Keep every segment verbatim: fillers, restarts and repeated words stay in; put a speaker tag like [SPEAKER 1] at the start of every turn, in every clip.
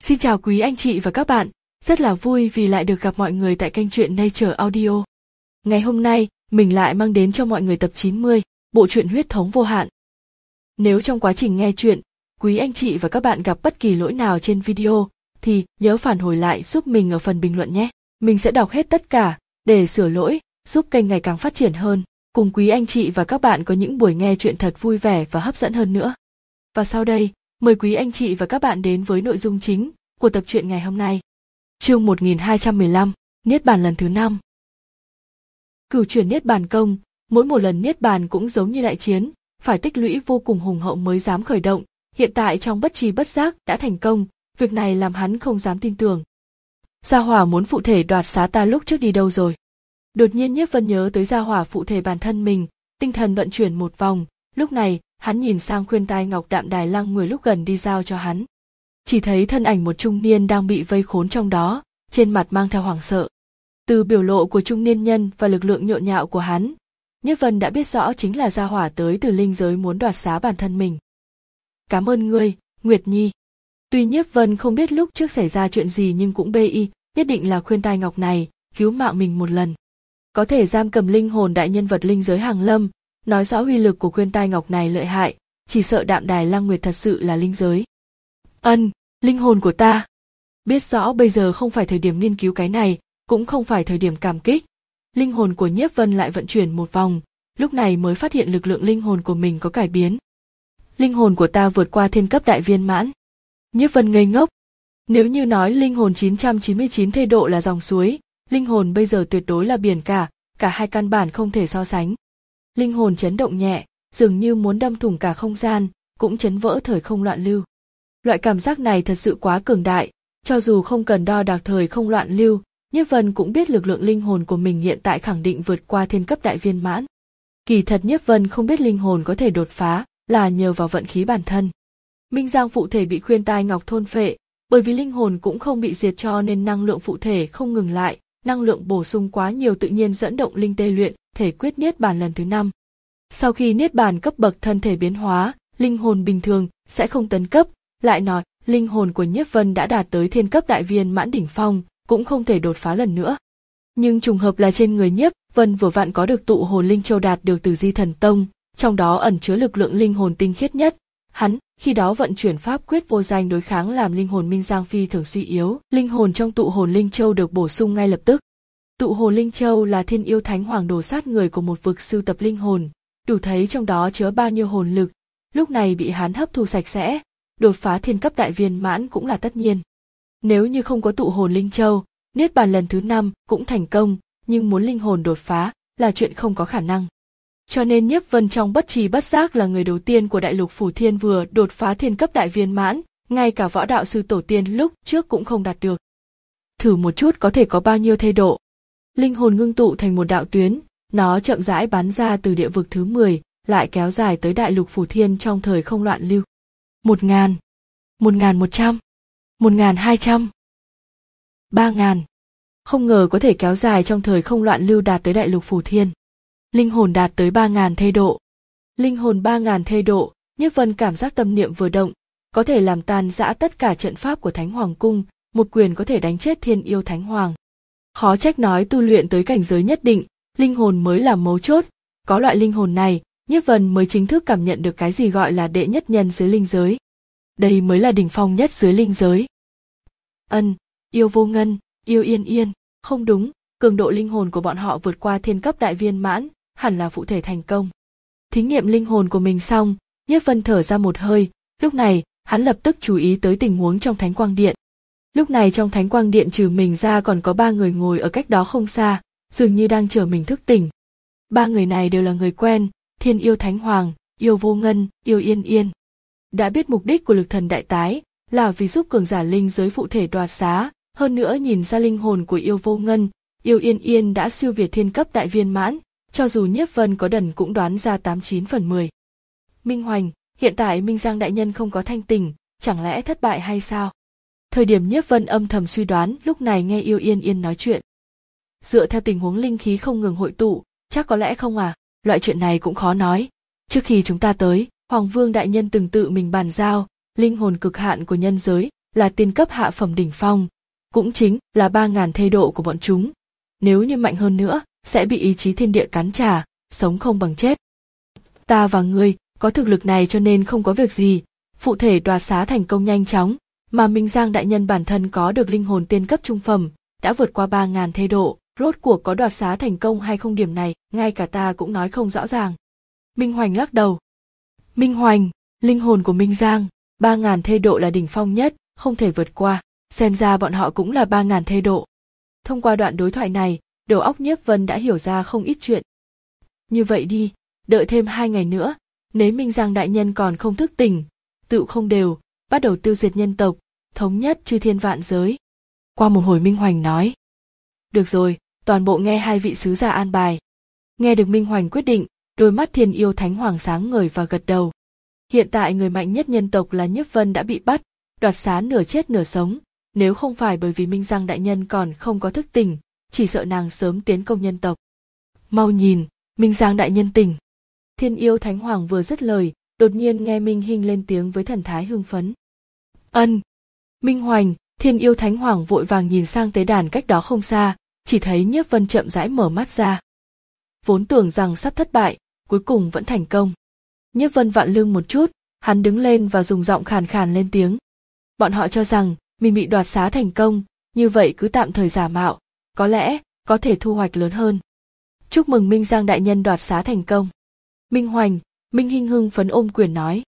[SPEAKER 1] Xin chào quý anh chị và các bạn, rất là vui vì lại được gặp mọi người tại kênh truyện Nature Audio. Ngày hôm nay, mình lại mang đến cho mọi người tập chín mươi, bộ truyện Huyết thống vô hạn. Nếu trong quá trình nghe truyện, quý anh chị và các bạn gặp bất kỳ lỗi nào trên video, thì nhớ phản hồi lại giúp mình ở phần bình luận nhé. Mình sẽ đọc hết tất cả, để sửa lỗi, giúp kênh ngày càng phát triển hơn, cùng quý anh chị và các bạn có những buổi nghe truyện thật vui vẻ và hấp dẫn hơn nữa. Và sau đây, mời quý anh chị và các bạn đến với nội dung chính của tập truyện ngày hôm nay. Chương một nghìn hai trăm mười lăm, Niết bàn lần thứ năm. Cửu chuyển Niết bàn công, mỗi một lần Niết bàn cũng giống như đại chiến, phải tích lũy vô cùng hùng hậu mới dám khởi động, hiện tại trong bất tri bất giác đã thành công, việc này làm hắn không dám tin tưởng. Gia Hỏa muốn phụ thể đoạt xá ta lúc trước đi đâu rồi? Đột nhiên Nhiếp Vân nhớ tới Gia Hỏa phụ thể bản thân mình, tinh thần vận chuyển một vòng, lúc này, hắn nhìn sang khuyên tai ngọc Đạm Đài Lăng người lúc gần đi giao cho hắn. Chỉ thấy thân ảnh một trung niên đang bị vây khốn trong đó, trên mặt mang theo hoảng sợ. Từ biểu lộ của trung niên nhân và lực lượng nhộn nhạo của hắn, Nhiếp Vân đã biết rõ chính là Gia Hỏa tới từ linh giới muốn đoạt xá bản thân mình. Cảm ơn ngươi, Nguyệt Nhi. Tuy Nhiếp Vân không biết lúc trước xảy ra chuyện gì nhưng cũng bê y, nhất định là khuyên tai ngọc này, cứu mạng mình một lần. Có thể giam cầm linh hồn đại nhân vật linh giới hàng lâm, nói rõ uy lực của khuyên tai ngọc này lợi hại, chỉ sợ Đạm Đài Lăng Nguyệt thật sự là linh giới. Ân, linh hồn của ta. Biết rõ bây giờ không phải thời điểm nghiên cứu cái này, cũng không phải thời điểm cảm kích. Linh hồn của Nhiếp Vân lại vận chuyển một vòng, lúc này mới phát hiện lực lượng linh hồn của mình có cải biến. Linh hồn của ta vượt qua thiên cấp đại viên mãn. Nhiếp Vân ngây ngốc. Nếu như nói linh hồn chín trăm chín mươi chín thê độ là dòng suối, linh hồn bây giờ tuyệt đối là biển cả, cả hai căn bản không thể so sánh. Linh hồn chấn động nhẹ, dường như muốn đâm thủng cả không gian, cũng chấn vỡ thời không loạn lưu. Loại cảm giác này thật sự quá cường đại, cho dù không cần đo đạc thời không loạn lưu, Nhiếp Vân cũng biết lực lượng linh hồn của mình hiện tại khẳng định vượt qua thiên cấp đại viên mãn. Kỳ thật Nhiếp Vân không biết linh hồn có thể đột phá, là nhờ vào vận khí bản thân. Minh Giang phụ thể bị khuyên tai ngọc thôn phệ, bởi vì linh hồn cũng không bị diệt cho nên năng lượng phụ thể không ngừng lại, năng lượng bổ sung quá nhiều tự nhiên dẫn động linh tê luyện, thể quyết niết bàn lần thứ năm. Sau khi niết bàn cấp bậc thân thể biến hóa, linh hồn bình thường sẽ không tấn cấp, lại nói, linh hồn của Nhiếp Vân đã đạt tới thiên cấp đại viên mãn đỉnh phong, cũng không thể đột phá lần nữa. Nhưng trùng hợp là trên người Nhiếp Vân vừa vặn có được tụ hồn linh châu đạt được từ Di Thần Tông, trong đó ẩn chứa lực lượng linh hồn tinh khiết nhất. Hắn khi đó vận chuyển pháp quyết vô danh đối kháng làm linh hồn Minh Giang phi thường suy yếu, linh hồn trong tụ hồn linh châu được bổ sung ngay lập tức. Tụ hồn linh châu là thiên yêu thánh hoàng đồ sát người của một vực sưu tập linh hồn, đủ thấy trong đó chứa bao nhiêu hồn lực, lúc này bị hắn hấp thu sạch sẽ, đột phá thiên cấp đại viên mãn cũng là tất nhiên. Nếu như không có tụ hồn linh châu, niết bàn lần thứ năm cũng thành công, nhưng muốn linh hồn đột phá là chuyện không có khả năng. Cho nên Nhiếp Vân trong bất tri bất giác là người đầu tiên của đại lục Phủ Thiên vừa đột phá thiên cấp đại viên mãn, ngay cả võ đạo sư tổ tiên lúc trước cũng không đạt được. Thử một chút có thể có bao nhiêu thê độ. Linh hồn ngưng tụ thành một đạo tuyến, nó chậm rãi bắn ra từ địa vực thứ mười, lại kéo dài tới đại lục Phủ Thiên trong thời không loạn lưu. Một ngàn, một ngàn một trăm, một ngàn hai trăm, ba ngàn. Không ngờ có thể kéo dài trong thời không loạn lưu đạt tới đại lục Phủ Thiên. Linh hồn đạt tới ba ngàn thê độ. Linh hồn ba ngàn thê độ, Nhiếp Vân cảm giác tâm niệm vừa động, có thể làm tan rã tất cả trận pháp của Thánh Hoàng Cung, một quyền có thể đánh chết thiên yêu Thánh Hoàng. Khó trách nói tu luyện tới cảnh giới nhất định, linh hồn mới là mấu chốt, có loại linh hồn này, Nhiếp Vân mới chính thức cảm nhận được cái gì gọi là đệ nhất nhân dưới linh giới. Đây mới là đỉnh phong nhất dưới linh giới. Ân, yêu vô ngân, yêu yên yên, không đúng, cường độ linh hồn của bọn họ vượt qua thiên cấp đại viên mãn, hẳn là phụ thể thành công. Thí nghiệm linh hồn của mình xong, Nhiếp Vân thở ra một hơi, lúc này, hắn lập tức chú ý tới tình huống trong Thánh Quang Điện. Lúc này trong Thánh Quang Điện trừ mình ra còn có ba người ngồi ở cách đó không xa, dường như đang chờ mình thức tỉnh. Ba người này đều là người quen, Thiên yêu Thánh Hoàng, yêu vô ngân, yêu yên yên. Đã biết mục đích của lực thần đại tái là vì giúp cường giả linh giới phụ thể đoạt xá, hơn nữa nhìn ra linh hồn của yêu vô ngân, yêu yên yên đã siêu việt thiên cấp đại viên mãn, cho dù Nhiếp Vân có đần cũng đoán ra tám chín phần mười. Minh Hoành, hiện tại Minh Giang đại nhân không có thanh tỉnh, chẳng lẽ thất bại hay sao? Thời điểm Nhiếp Vân âm thầm suy đoán, lúc này nghe yêu yên yên nói chuyện. Dựa theo tình huống linh khí không ngừng hội tụ, chắc có lẽ không à, loại chuyện này cũng khó nói. Trước khi chúng ta tới, Hoàng Vương đại nhân từng tự mình bàn giao, linh hồn cực hạn của nhân giới là tiên cấp hạ phẩm đỉnh phong, cũng chính là ba ngàn thê độ của bọn chúng. Nếu như mạnh hơn nữa, sẽ bị ý chí thiên địa cắn trả, sống không bằng chết. Ta và ngươi có thực lực này cho nên không có việc gì, phụ thể đoạt xá thành công nhanh chóng, mà Minh Giang đại nhân bản thân có được linh hồn tiên cấp trung phẩm, đã vượt qua ba ngàn thê độ, rốt cuộc có đoạt xá thành công hay không điểm này, ngay cả ta cũng nói không rõ ràng. Minh Hoành lắc đầu. Minh Hoành, linh hồn của Minh Giang, ba ngàn thê độ là đỉnh phong nhất, không thể vượt qua, xem ra bọn họ cũng là ba ngàn thê độ. Thông qua đoạn đối thoại này, đầu óc Nhiếp Vân đã hiểu ra không ít chuyện. Như vậy đi, đợi thêm hai ngày nữa, nếu Minh Giang đại nhân còn không thức tỉnh, tựu không đều, bắt đầu tiêu diệt nhân tộc, thống nhất chư thiên vạn giới. Qua một hồi Minh Hoành nói. Được rồi, toàn bộ nghe hai vị sứ giả an bài. Nghe được Minh Hoành quyết định, đôi mắt Thiên Yêu Thánh Hoàng sáng ngời và gật đầu. Hiện tại người mạnh nhất nhân tộc là Nhiếp Vân đã bị bắt, đoạt xá nửa chết nửa sống, nếu không phải bởi vì Minh Giang đại nhân còn không có thức tỉnh, chỉ sợ nàng sớm tiến công nhân tộc. Mau nhìn, Minh Giang đại nhân tỉnh. Thiên Yêu Thánh Hoàng vừa dứt lời, đột nhiên nghe Minh Hinh lên tiếng với thần thái hưng phấn. Ân. Minh Hoành, Thiên Yêu Thánh Hoàng vội vàng nhìn sang tế đàn cách đó không xa, chỉ thấy Nhiếp Vân chậm rãi mở mắt ra. Vốn tưởng rằng sắp thất bại, cuối cùng vẫn thành công. Nhiếp Vân vặn lưng một chút, hắn đứng lên và dùng giọng khàn khàn lên tiếng. Bọn họ cho rằng mình bị đoạt xá thành công, như vậy cứ tạm thời giả mạo, có lẽ có thể thu hoạch lớn hơn. Chúc mừng Minh Giang đại nhân đoạt xá thành công. Minh Hoành, Minh Hinh hưng phấn ôm quyền nói.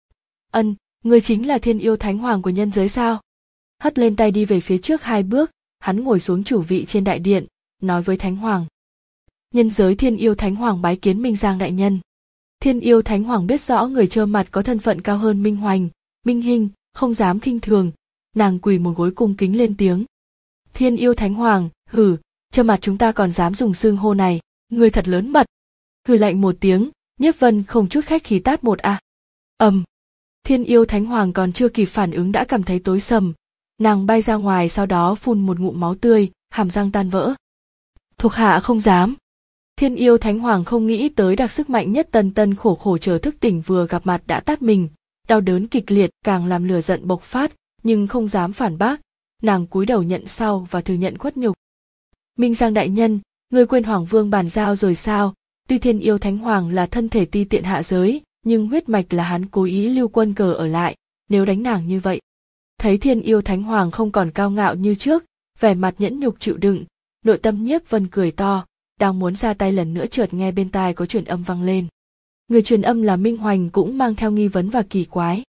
[SPEAKER 1] Ân, người chính là Thiên Yêu Thánh Hoàng của nhân giới sao? Hất lên tay đi về phía trước hai bước, hắn ngồi xuống chủ vị trên đại điện, nói với Thánh Hoàng. Nhân giới Thiên Yêu Thánh Hoàng bái kiến Minh Giang đại nhân. Thiên Yêu Thánh Hoàng biết rõ người trơ mặt có thân phận cao hơn Minh Hoành, Minh Hinh, không dám khinh thường, nàng quỳ một gối cung kính lên tiếng. Thiên Yêu Thánh Hoàng, hử, trơ mặt chúng ta còn dám dùng xưng hô này, người thật lớn mật. Hừ lạnh một tiếng, Nhiếp Vân không chút khách khí tát một a. Ầm. Um. Thiên Yêu Thánh Hoàng còn chưa kịp phản ứng đã cảm thấy tối sầm, nàng bay ra ngoài sau đó phun một ngụm máu tươi, hàm răng tan vỡ. Thuộc hạ không dám. Thiên Yêu Thánh Hoàng không nghĩ tới đặc sức mạnh nhất tần tân khổ khổ chờ thức tỉnh vừa gặp mặt đã tát mình, đau đớn kịch liệt càng làm lửa giận bộc phát, nhưng không dám phản bác, nàng cúi đầu nhận sau và thừa nhận khuất nhục. Minh Giang đại nhân, ngươi quên Hoàng Vương bàn giao rồi sao? Tuy Thiên Yêu Thánh Hoàng là thân thể ti tiện hạ giới, nhưng huyết mạch là hắn cố ý lưu quân cờ ở lại, nếu đánh nàng như vậy. Thấy Thiên Yêu Thánh Hoàng không còn cao ngạo như trước, vẻ mặt nhẫn nhục chịu đựng, nội tâm Nhiếp Vân cười to, đang muốn ra tay lần nữa chợt nghe bên tai có truyền âm vang lên. Người truyền âm là Minh Hoành cũng mang theo nghi vấn và kỳ quái.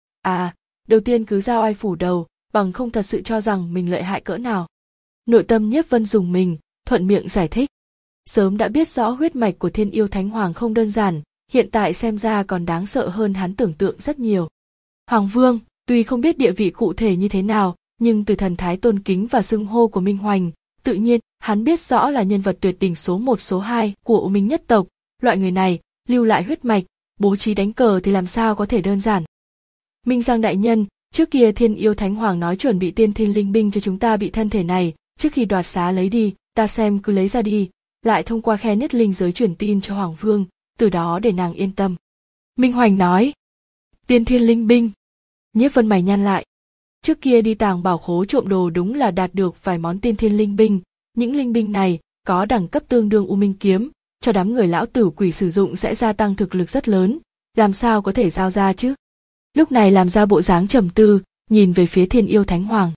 [SPEAKER 1] À, đầu tiên cứ giao ai phủ đầu, bằng không thật sự cho rằng mình lợi hại cỡ nào. Nội tâm Nhiếp Vân dùng mình, thuận miệng giải thích. Sớm đã biết rõ huyết mạch của Thiên Yêu Thánh Hoàng không đơn giản, hiện tại xem ra còn đáng sợ hơn hắn tưởng tượng rất nhiều. Hoàng Vương, tuy không biết địa vị cụ thể như thế nào, nhưng từ thần thái tôn kính và xưng hô của Minh Hoành, tự nhiên hắn biết rõ là nhân vật tuyệt đỉnh số một số hai của U Minh nhất tộc, loại người này, lưu lại huyết mạch, bố trí đánh cờ thì làm sao có thể đơn giản. Minh Giang đại nhân, trước kia Thiên Yêu Thánh Hoàng nói chuẩn bị tiên thiên linh binh cho chúng ta bị thân thể này, trước khi đoạt xá lấy đi, ta xem cứ lấy ra đi, lại thông qua khe nhất linh giới truyền tin cho Hoàng Vương, từ đó để nàng yên tâm. Minh Hoành nói. Tiên thiên linh binh. Nhiếp Vân mày nhăn lại. Trước kia đi tàng bảo khố trộm đồ đúng là đạt được vài món tiên thiên linh binh, những linh binh này có đẳng cấp tương đương U Minh kiếm, cho đám người lão tử quỷ sử dụng sẽ gia tăng thực lực rất lớn, làm sao có thể giao ra chứ? Lúc này làm ra bộ dáng trầm tư, nhìn về phía Thiên Yêu Thánh Hoàng.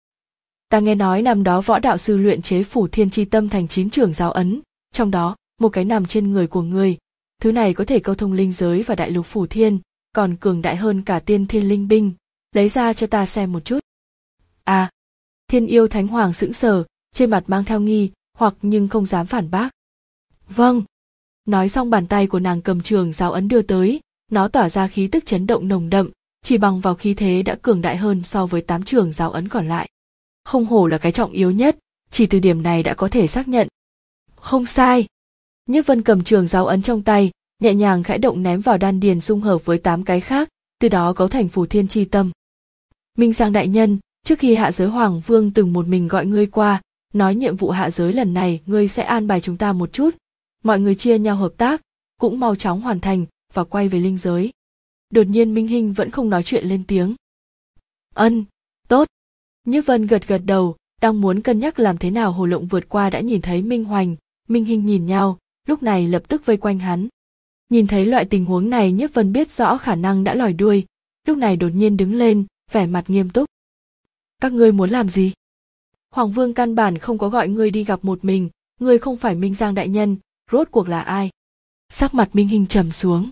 [SPEAKER 1] Ta nghe nói năm đó võ đạo sư luyện chế Phủ Thiên Chi Tâm thành chín trưởng giáo ấn, trong đó một cái nằm trên người của người, thứ này có thể câu thông linh giới và đại lục Phủ Thiên, còn cường đại hơn cả tiên thiên linh binh, lấy ra cho ta xem một chút. À, Thiên Yêu Thánh Hoàng sững sờ, trên mặt mang theo nghi hoặc nhưng không dám phản bác. Vâng. Nói xong bàn tay của nàng cầm trường giáo ấn đưa tới, nó tỏa ra khí tức chấn động nồng đậm, chỉ bằng vào khí thế đã cường đại hơn so với tám trường giáo ấn còn lại. Không hổ là cái trọng yếu nhất, chỉ từ điểm này đã có thể xác nhận. Không sai. Nhiếp Vân cầm trường giáo ấn trong tay, nhẹ nhàng khẽ động ném vào đan điền dung hợp với tám cái khác, từ đó cấu thành Phủ Thiên Chi Tâm. Minh Giang đại nhân, trước khi hạ giới Hoàng Vương từng một mình gọi ngươi qua, nói nhiệm vụ hạ giới lần này ngươi sẽ an bài chúng ta một chút, mọi người chia nhau hợp tác, cũng mau chóng hoàn thành và quay về linh giới. Đột nhiên Minh Hinh vẫn không nói chuyện lên tiếng. Ân, Tốt. Nhiếp Vân gật gật đầu, đang muốn cân nhắc làm thế nào Hồ Lộng vượt qua đã nhìn thấy Minh Hoành, Minh Hinh nhìn nhau, lúc này lập tức vây quanh hắn. Nhìn thấy loại tình huống này Nhiếp Vân biết rõ khả năng đã lòi đuôi, lúc này đột nhiên đứng lên, vẻ mặt nghiêm túc. Các ngươi muốn làm gì? Hoàng Vương căn bản không có gọi ngươi đi gặp một mình, ngươi không phải Minh Giang đại nhân, rốt cuộc là ai? Sắc mặt Minh Hinh trầm xuống.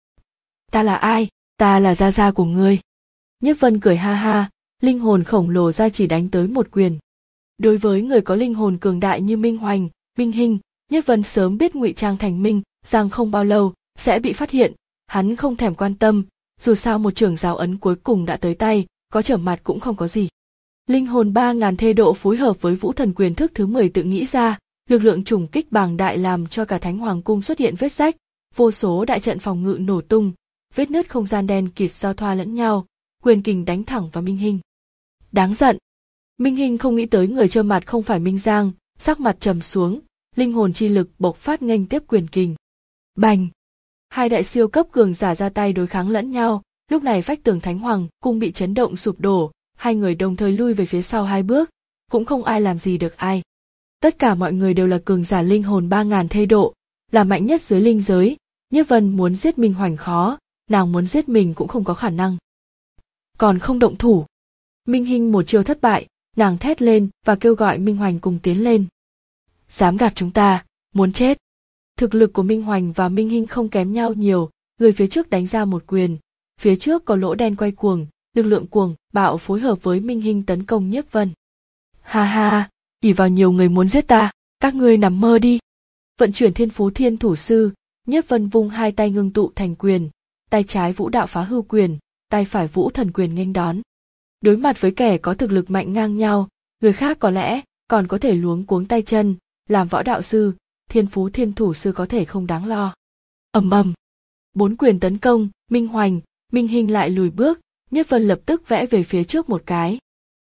[SPEAKER 1] Ta là ai? Ta là gia gia của ngươi. Nhiếp Vân cười ha ha, linh hồn khổng lồ ra chỉ đánh tới một quyền. Đối với người có linh hồn cường đại như Minh Hoành, Minh Hinh, Nhiếp Vân sớm biết ngụy trang thành Minh Giang không bao lâu sẽ bị phát hiện, hắn không thèm quan tâm, dù sao một trường giáo ấn cuối cùng đã tới tay, có trở mặt cũng không có gì. Linh hồn ba ngàn thê độ phối hợp với Vũ Thần Quyền thức thứ mười tự nghĩ ra, lực lượng trùng kích bàng đại làm cho cả Thánh Hoàng cung xuất hiện vết rách, vô số đại trận phòng ngự nổ tung, vết nứt không gian đen kịt giao thoa lẫn nhau, quyền kình đánh thẳng vào Minh Hinh. Đáng giận. Minh Hinh không nghĩ tới người trơ mặt không phải Minh Giang, sắc mặt trầm xuống, linh hồn chi lực bộc phát nghênh tiếp quyền kình. Bành! Hai đại siêu cấp cường giả ra tay đối kháng lẫn nhau, lúc này vách tường Thánh Hoàng cung bị chấn động sụp đổ, hai người đồng thời lui về phía sau hai bước, cũng không ai làm gì được ai. Tất cả mọi người đều là cường giả linh hồn ba ngàn thê độ, là mạnh nhất dưới linh giới, Nhiếp Vân muốn giết Minh Hoành khó, nàng muốn giết mình cũng không có khả năng. Còn không động thủ. Minh Hinh một chiêu thất bại, nàng thét lên và kêu gọi Minh Hoành cùng tiến lên. Dám gạt chúng ta, muốn chết. Thực lực của Minh Hoành và Minh Hinh không kém nhau nhiều, người phía trước đánh ra một quyền, phía trước có lỗ đen quay cuồng, lực lượng cuồng bạo phối hợp với Minh Hinh tấn công Nhiếp Vân. Ha ha, ỷ vào nhiều người muốn giết ta, các ngươi nằm mơ đi. Vận chuyển Thiên Phú Thiên Thủ Sư, Nhiếp Vân vung hai tay ngưng tụ thành quyền, tay trái Vũ Đạo Phá Hư Quyền, tay phải Vũ Thần Quyền nghênh đón. Đối mặt với kẻ có thực lực mạnh ngang nhau, người khác có lẽ còn có thể luống cuống tay chân, làm võ đạo sư, Thiên Phú Thiên Thủ Sư có thể không đáng lo. Ầm ầm, bốn quyền tấn công, Minh Hoành, Minh Hinh lại lùi bước, Nhiếp Vân lập tức vẽ về phía trước một cái.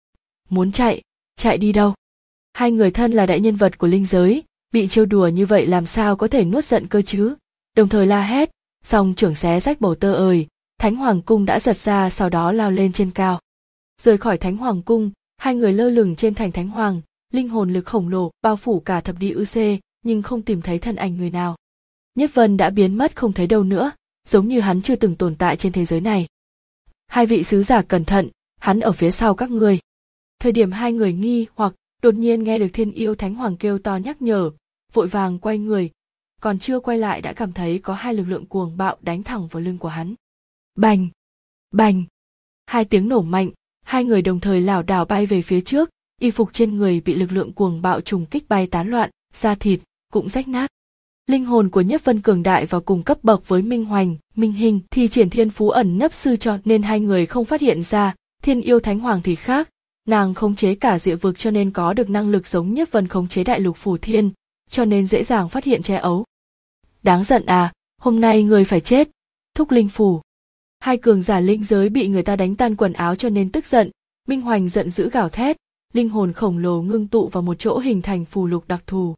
[SPEAKER 1] Muốn chạy, chạy đi đâu? Hai người thân là đại nhân vật của linh giới, bị trêu đùa như vậy làm sao có thể nuốt giận cơ chứ? Đồng thời la hét, song trưởng xé rách bầu tơ ời, Thánh Hoàng cung đã giật ra sau đó lao lên trên cao. Rời khỏi Thánh Hoàng cung, hai người lơ lửng trên thành Thánh Hoàng, linh hồn lực khổng lồ bao phủ cả thập địa ư xê, nhưng không tìm thấy thân ảnh người nào. Nhiếp Vân đã biến mất không thấy đâu nữa, giống như hắn chưa từng tồn tại trên thế giới này. Hai vị sứ giả cẩn thận, hắn ở phía sau các ngươi. Thời điểm hai người nghi hoặc đột nhiên nghe được Thiên Yêu Thánh Hoàng kêu to nhắc nhở, vội vàng quay người, còn chưa quay lại đã cảm thấy có hai lực lượng cuồng bạo đánh thẳng vào lưng của hắn. Bành! Bành! Hai tiếng nổ mạnh, hai người đồng thời lảo đảo bay về phía trước, y phục trên người bị lực lượng cuồng bạo trùng kích bay tán loạn, da thịt cũng rách nát. Linh hồn của Nhiếp Vân cường đại và cùng cấp bậc với Minh Hoành, Minh Hinh thì triển Thiên Phú ẩn nấp sư cho nên hai người không phát hiện ra. Thiên Yêu Thánh Hoàng thì khác, nàng khống chế cả địa vực cho nên có được năng lực giống Nhiếp Vân khống chế đại lục phủ thiên, cho nên dễ dàng phát hiện che ấu. Đáng giận à, hôm nay người phải chết. Thúc linh phù. Hai cường giả linh giới bị người ta đánh tan quần áo cho nên tức giận, Minh Hoành giận dữ gào thét, linh hồn khổng lồ ngưng tụ vào một chỗ hình thành phù lục đặc thù.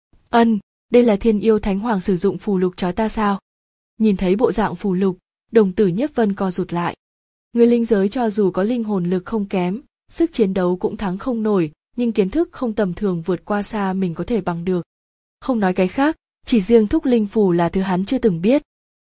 [SPEAKER 1] Ân, đây là Thiên Yêu Thánh Hoàng sử dụng phù lục trói ta sao? Nhìn thấy bộ dạng phù lục, đồng tử Nhiếp Vân co rụt lại. Người linh giới cho dù có linh hồn lực không kém, sức chiến đấu cũng thắng không nổi, nhưng kiến thức không tầm thường vượt qua xa mình có thể bằng được. Không nói cái khác, chỉ riêng thúc linh phù là thứ hắn chưa từng biết.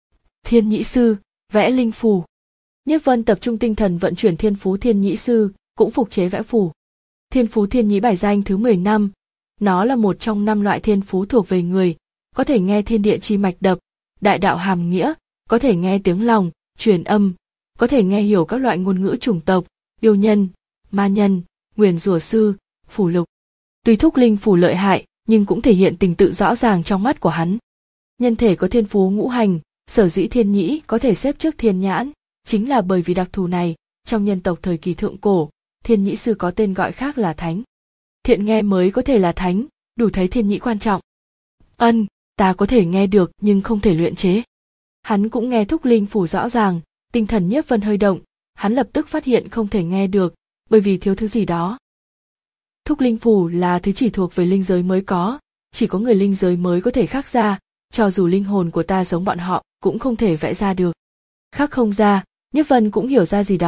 [SPEAKER 1] Thiên Nhĩ Sư, vẽ linh phù. Nhiếp Vân tập trung tinh thần vận chuyển Thiên Phú Thiên Nhĩ Sư, cũng phục chế vẽ phù. Thiên Phú Thiên Nhĩ bài danh thứ mười lăm, nó là một trong năm loại thiên phú thuộc về người, có thể nghe thiên địa chi mạch đập, đại đạo hàm nghĩa, có thể nghe tiếng lòng, truyền âm, có thể nghe hiểu các loại ngôn ngữ chủng tộc, yêu nhân, ma nhân, nguyền rủa sư, phù lục. Tuy thúc linh phù lợi hại, nhưng cũng thể hiện tình tự rõ ràng trong mắt của hắn. Nhân thể có thiên phú ngũ hành, sở dĩ thiên nhĩ có thể xếp trước thiên nhãn, chính là bởi vì đặc thù này, trong nhân tộc thời kỳ thượng cổ, thiên nhĩ sư có tên gọi khác là thánh. Thiện nghe mới có thể là thánh, đủ thấy thiên nhĩ quan trọng. Ân, ta có thể nghe được nhưng không thể luyện chế. Hắn cũng nghe thúc linh phù rõ ràng, tinh thần Nhiếp Vân hơi động, hắn lập tức phát hiện không thể nghe được, bởi vì thiếu thứ gì đó. Thúc linh phù là thứ chỉ thuộc về linh giới mới có, chỉ có người linh giới mới có thể khắc ra, cho dù linh hồn của ta giống bọn họ, cũng không thể vẽ ra được. Khắc không ra, Nhiếp Vân cũng hiểu ra gì đó,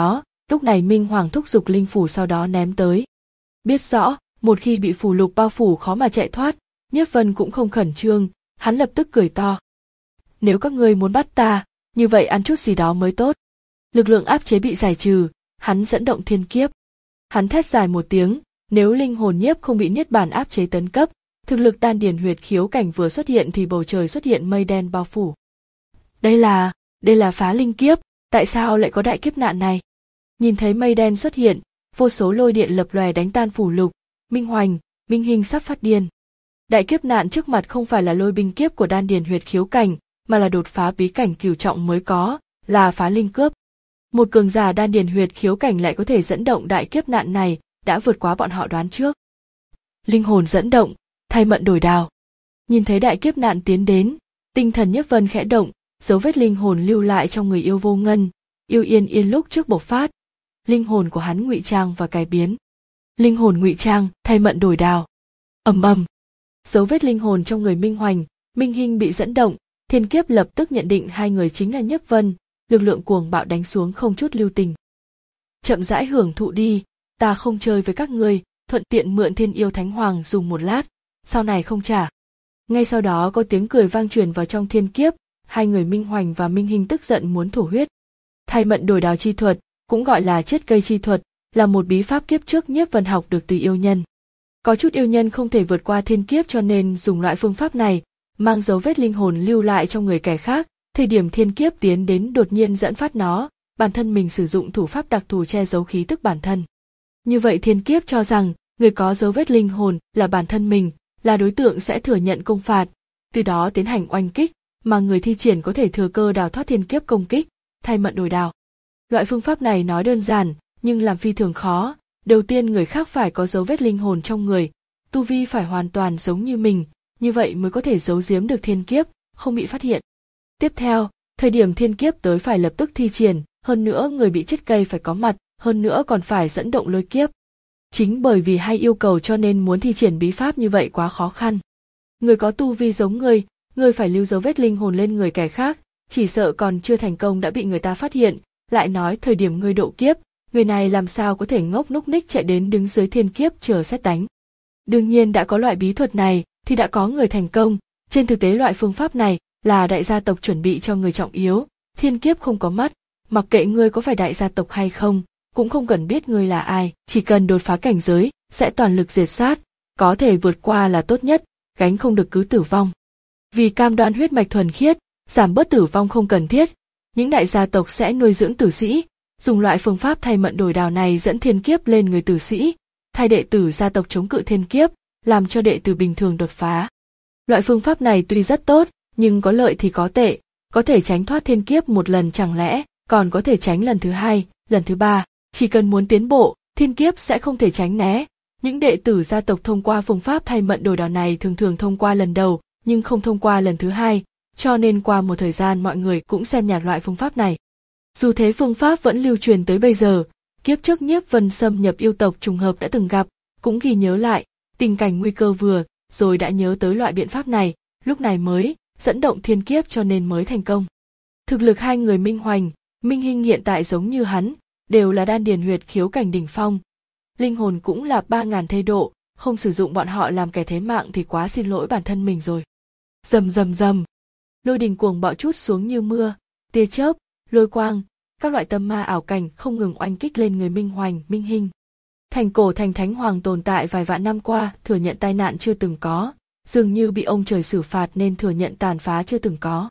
[SPEAKER 1] Lúc này Minh Hoàng thúc giục linh phủ sau đó ném tới. Biết rõ, một khi bị phù lục bao phủ khó mà chạy thoát, Nhiếp Vân cũng không khẩn trương, hắn lập tức cười to. Nếu các ngươi muốn bắt ta, như vậy ăn chút gì đó mới tốt. Lực lượng áp chế bị giải trừ, hắn dẫn động thiên kiếp. Hắn thét dài một tiếng, nếu linh hồn nhiếp không bị niết bàn áp chế tấn cấp, thực lực đan điền huyệt khiếu cảnh vừa xuất hiện thì bầu trời xuất hiện mây đen bao phủ. Đây là, đây là phá linh kiếp, tại sao lại có đại kiếp nạn này? Nhìn thấy mây đen xuất hiện, vô số lôi điện lập lòe đánh tan phù lục, Minh Hoành, Minh Hinh sắp phát điên. Đại kiếp nạn trước mặt không phải là lôi binh kiếp của đan điền huyệt khiếu cảnh, mà là đột phá bí cảnh cửu trọng mới có, là phá linh cướp. Một cường giả đan điền huyệt khiếu cảnh lại có thể dẫn động đại kiếp nạn này, đã vượt quá bọn họ đoán trước. Linh hồn dẫn động, thay mận đổi đào. Nhìn thấy đại kiếp nạn tiến đến, tinh thần Nhiếp Vân khẽ động, dấu vết linh hồn lưu lại trong người Yêu Vô Ngân, Yêu Yên Yên lúc trước bộc phát. Linh hồn của hắn ngụy trang và cải biến. Linh hồn ngụy trang, thay mận đổi đào. Ầm ầm. Dấu vết linh hồn trong người Minh Hoành, Minh Hinh bị dẫn động, thiên kiếp lập tức nhận định hai người chính là Nhiếp Vân, lực lượng cuồng bạo đánh xuống không chút lưu tình. Chậm rãi hưởng thụ đi, ta không chơi với các ngươi, thuận tiện mượn Thiên Yêu Thánh Hoàng dùng một lát, sau này không trả. Ngay sau đó có tiếng cười vang truyền vào trong thiên kiếp, hai người Minh Hoành và Minh Hinh tức giận muốn thổ huyết. Thay mận đổi đào chi thuật, cũng gọi là chiết cây chi thuật, là một bí pháp kiếp trước Nhiếp Vân học được từ yêu nhân. Có chút yêu nhân không thể vượt qua thiên kiếp cho nên dùng loại phương pháp này, mang dấu vết linh hồn lưu lại trong người kẻ khác, thời điểm thiên kiếp tiến đến đột nhiên dẫn phát nó, bản thân mình sử dụng thủ pháp đặc thù che giấu khí tức bản thân. Như vậy thiên kiếp cho rằng, người có dấu vết linh hồn là bản thân mình, là đối tượng sẽ thừa nhận công phạt, từ đó tiến hành oanh kích, mà người thi triển có thể thừa cơ đào thoát thiên kiếp công kích, thay mận đổi đào. Loại phương pháp này nói đơn giản, nhưng làm phi thường khó. Đầu tiên người khác phải có dấu vết linh hồn trong người, tu vi phải hoàn toàn giống như mình, như vậy mới có thể giấu giếm được thiên kiếp, không bị phát hiện. Tiếp theo, thời điểm thiên kiếp tới phải lập tức thi triển, hơn nữa người bị chết cây phải có mặt, hơn nữa còn phải dẫn động lôi kiếp. Chính bởi vì hay yêu cầu cho nên muốn thi triển bí pháp như vậy quá khó khăn. Người có tu vi giống người, người phải lưu dấu vết linh hồn lên người kẻ khác, chỉ sợ còn chưa thành công đã bị người ta phát hiện, lại nói thời điểm người độ kiếp, người này làm sao có thể ngốc núc ních chạy đến đứng dưới thiên kiếp chờ xét đánh. Đương nhiên đã có loại bí thuật này thì đã có người thành công, trên thực tế loại phương pháp này là đại gia tộc chuẩn bị cho người trọng yếu, thiên kiếp không có mắt, mặc kệ ngươi có phải đại gia tộc hay không, cũng không cần biết ngươi là ai, chỉ cần đột phá cảnh giới, sẽ toàn lực diệt sát, có thể vượt qua là tốt nhất, gánh không được cứ tử vong. Vì cam đoan huyết mạch thuần khiết, giảm bớt tử vong không cần thiết, những đại gia tộc sẽ nuôi dưỡng tử sĩ, dùng loại phương pháp thay mận đổi đào này dẫn thiên kiếp lên người tử sĩ, thay đệ tử gia tộc chống cự thiên kiếp, làm cho đệ tử bình thường đột phá. Loại phương pháp này tuy rất tốt, nhưng có lợi thì có tệ, có thể tránh thoát thiên kiếp một lần chẳng lẽ, còn có thể tránh lần thứ hai, lần thứ ba, chỉ cần muốn tiến bộ, thiên kiếp sẽ không thể tránh né. Những đệ tử gia tộc thông qua phương pháp thay mận đổi đào này thường thường thông qua lần đầu, nhưng không thông qua lần thứ hai, cho nên qua một thời gian mọi người cũng xem nhạt loại phương pháp này. Dù thế phương pháp vẫn lưu truyền tới bây giờ, kiếp trước Nhiếp Vân xâm nhập yêu tộc trùng hợp đã từng gặp, cũng ghi nhớ lại, tình cảnh nguy cơ vừa, rồi đã nhớ tới loại biện pháp này, lúc này mới dẫn động thiên kiếp cho nên mới thành công. Thực lực hai người Minh Hoành, Minh Hinh hiện tại giống như hắn, đều là đan điền huyệt khiếu cảnh đỉnh phong. Linh hồn cũng là ba ngàn thê độ, không sử dụng bọn họ làm kẻ thế mạng thì quá xin lỗi bản thân mình rồi. Rầm rầm rầm, lôi đình cuồng bạo trút xuống như mưa, tia chớp, lôi quang, các loại tâm ma ảo cảnh không ngừng oanh kích lên người Minh Hoành, Minh Hinh. Thành cổ thành Thánh Hoàng tồn tại vài vạn năm qua, thừa nhận tai nạn chưa từng có, dường như bị ông trời xử phạt nên thừa nhận tàn phá chưa từng có.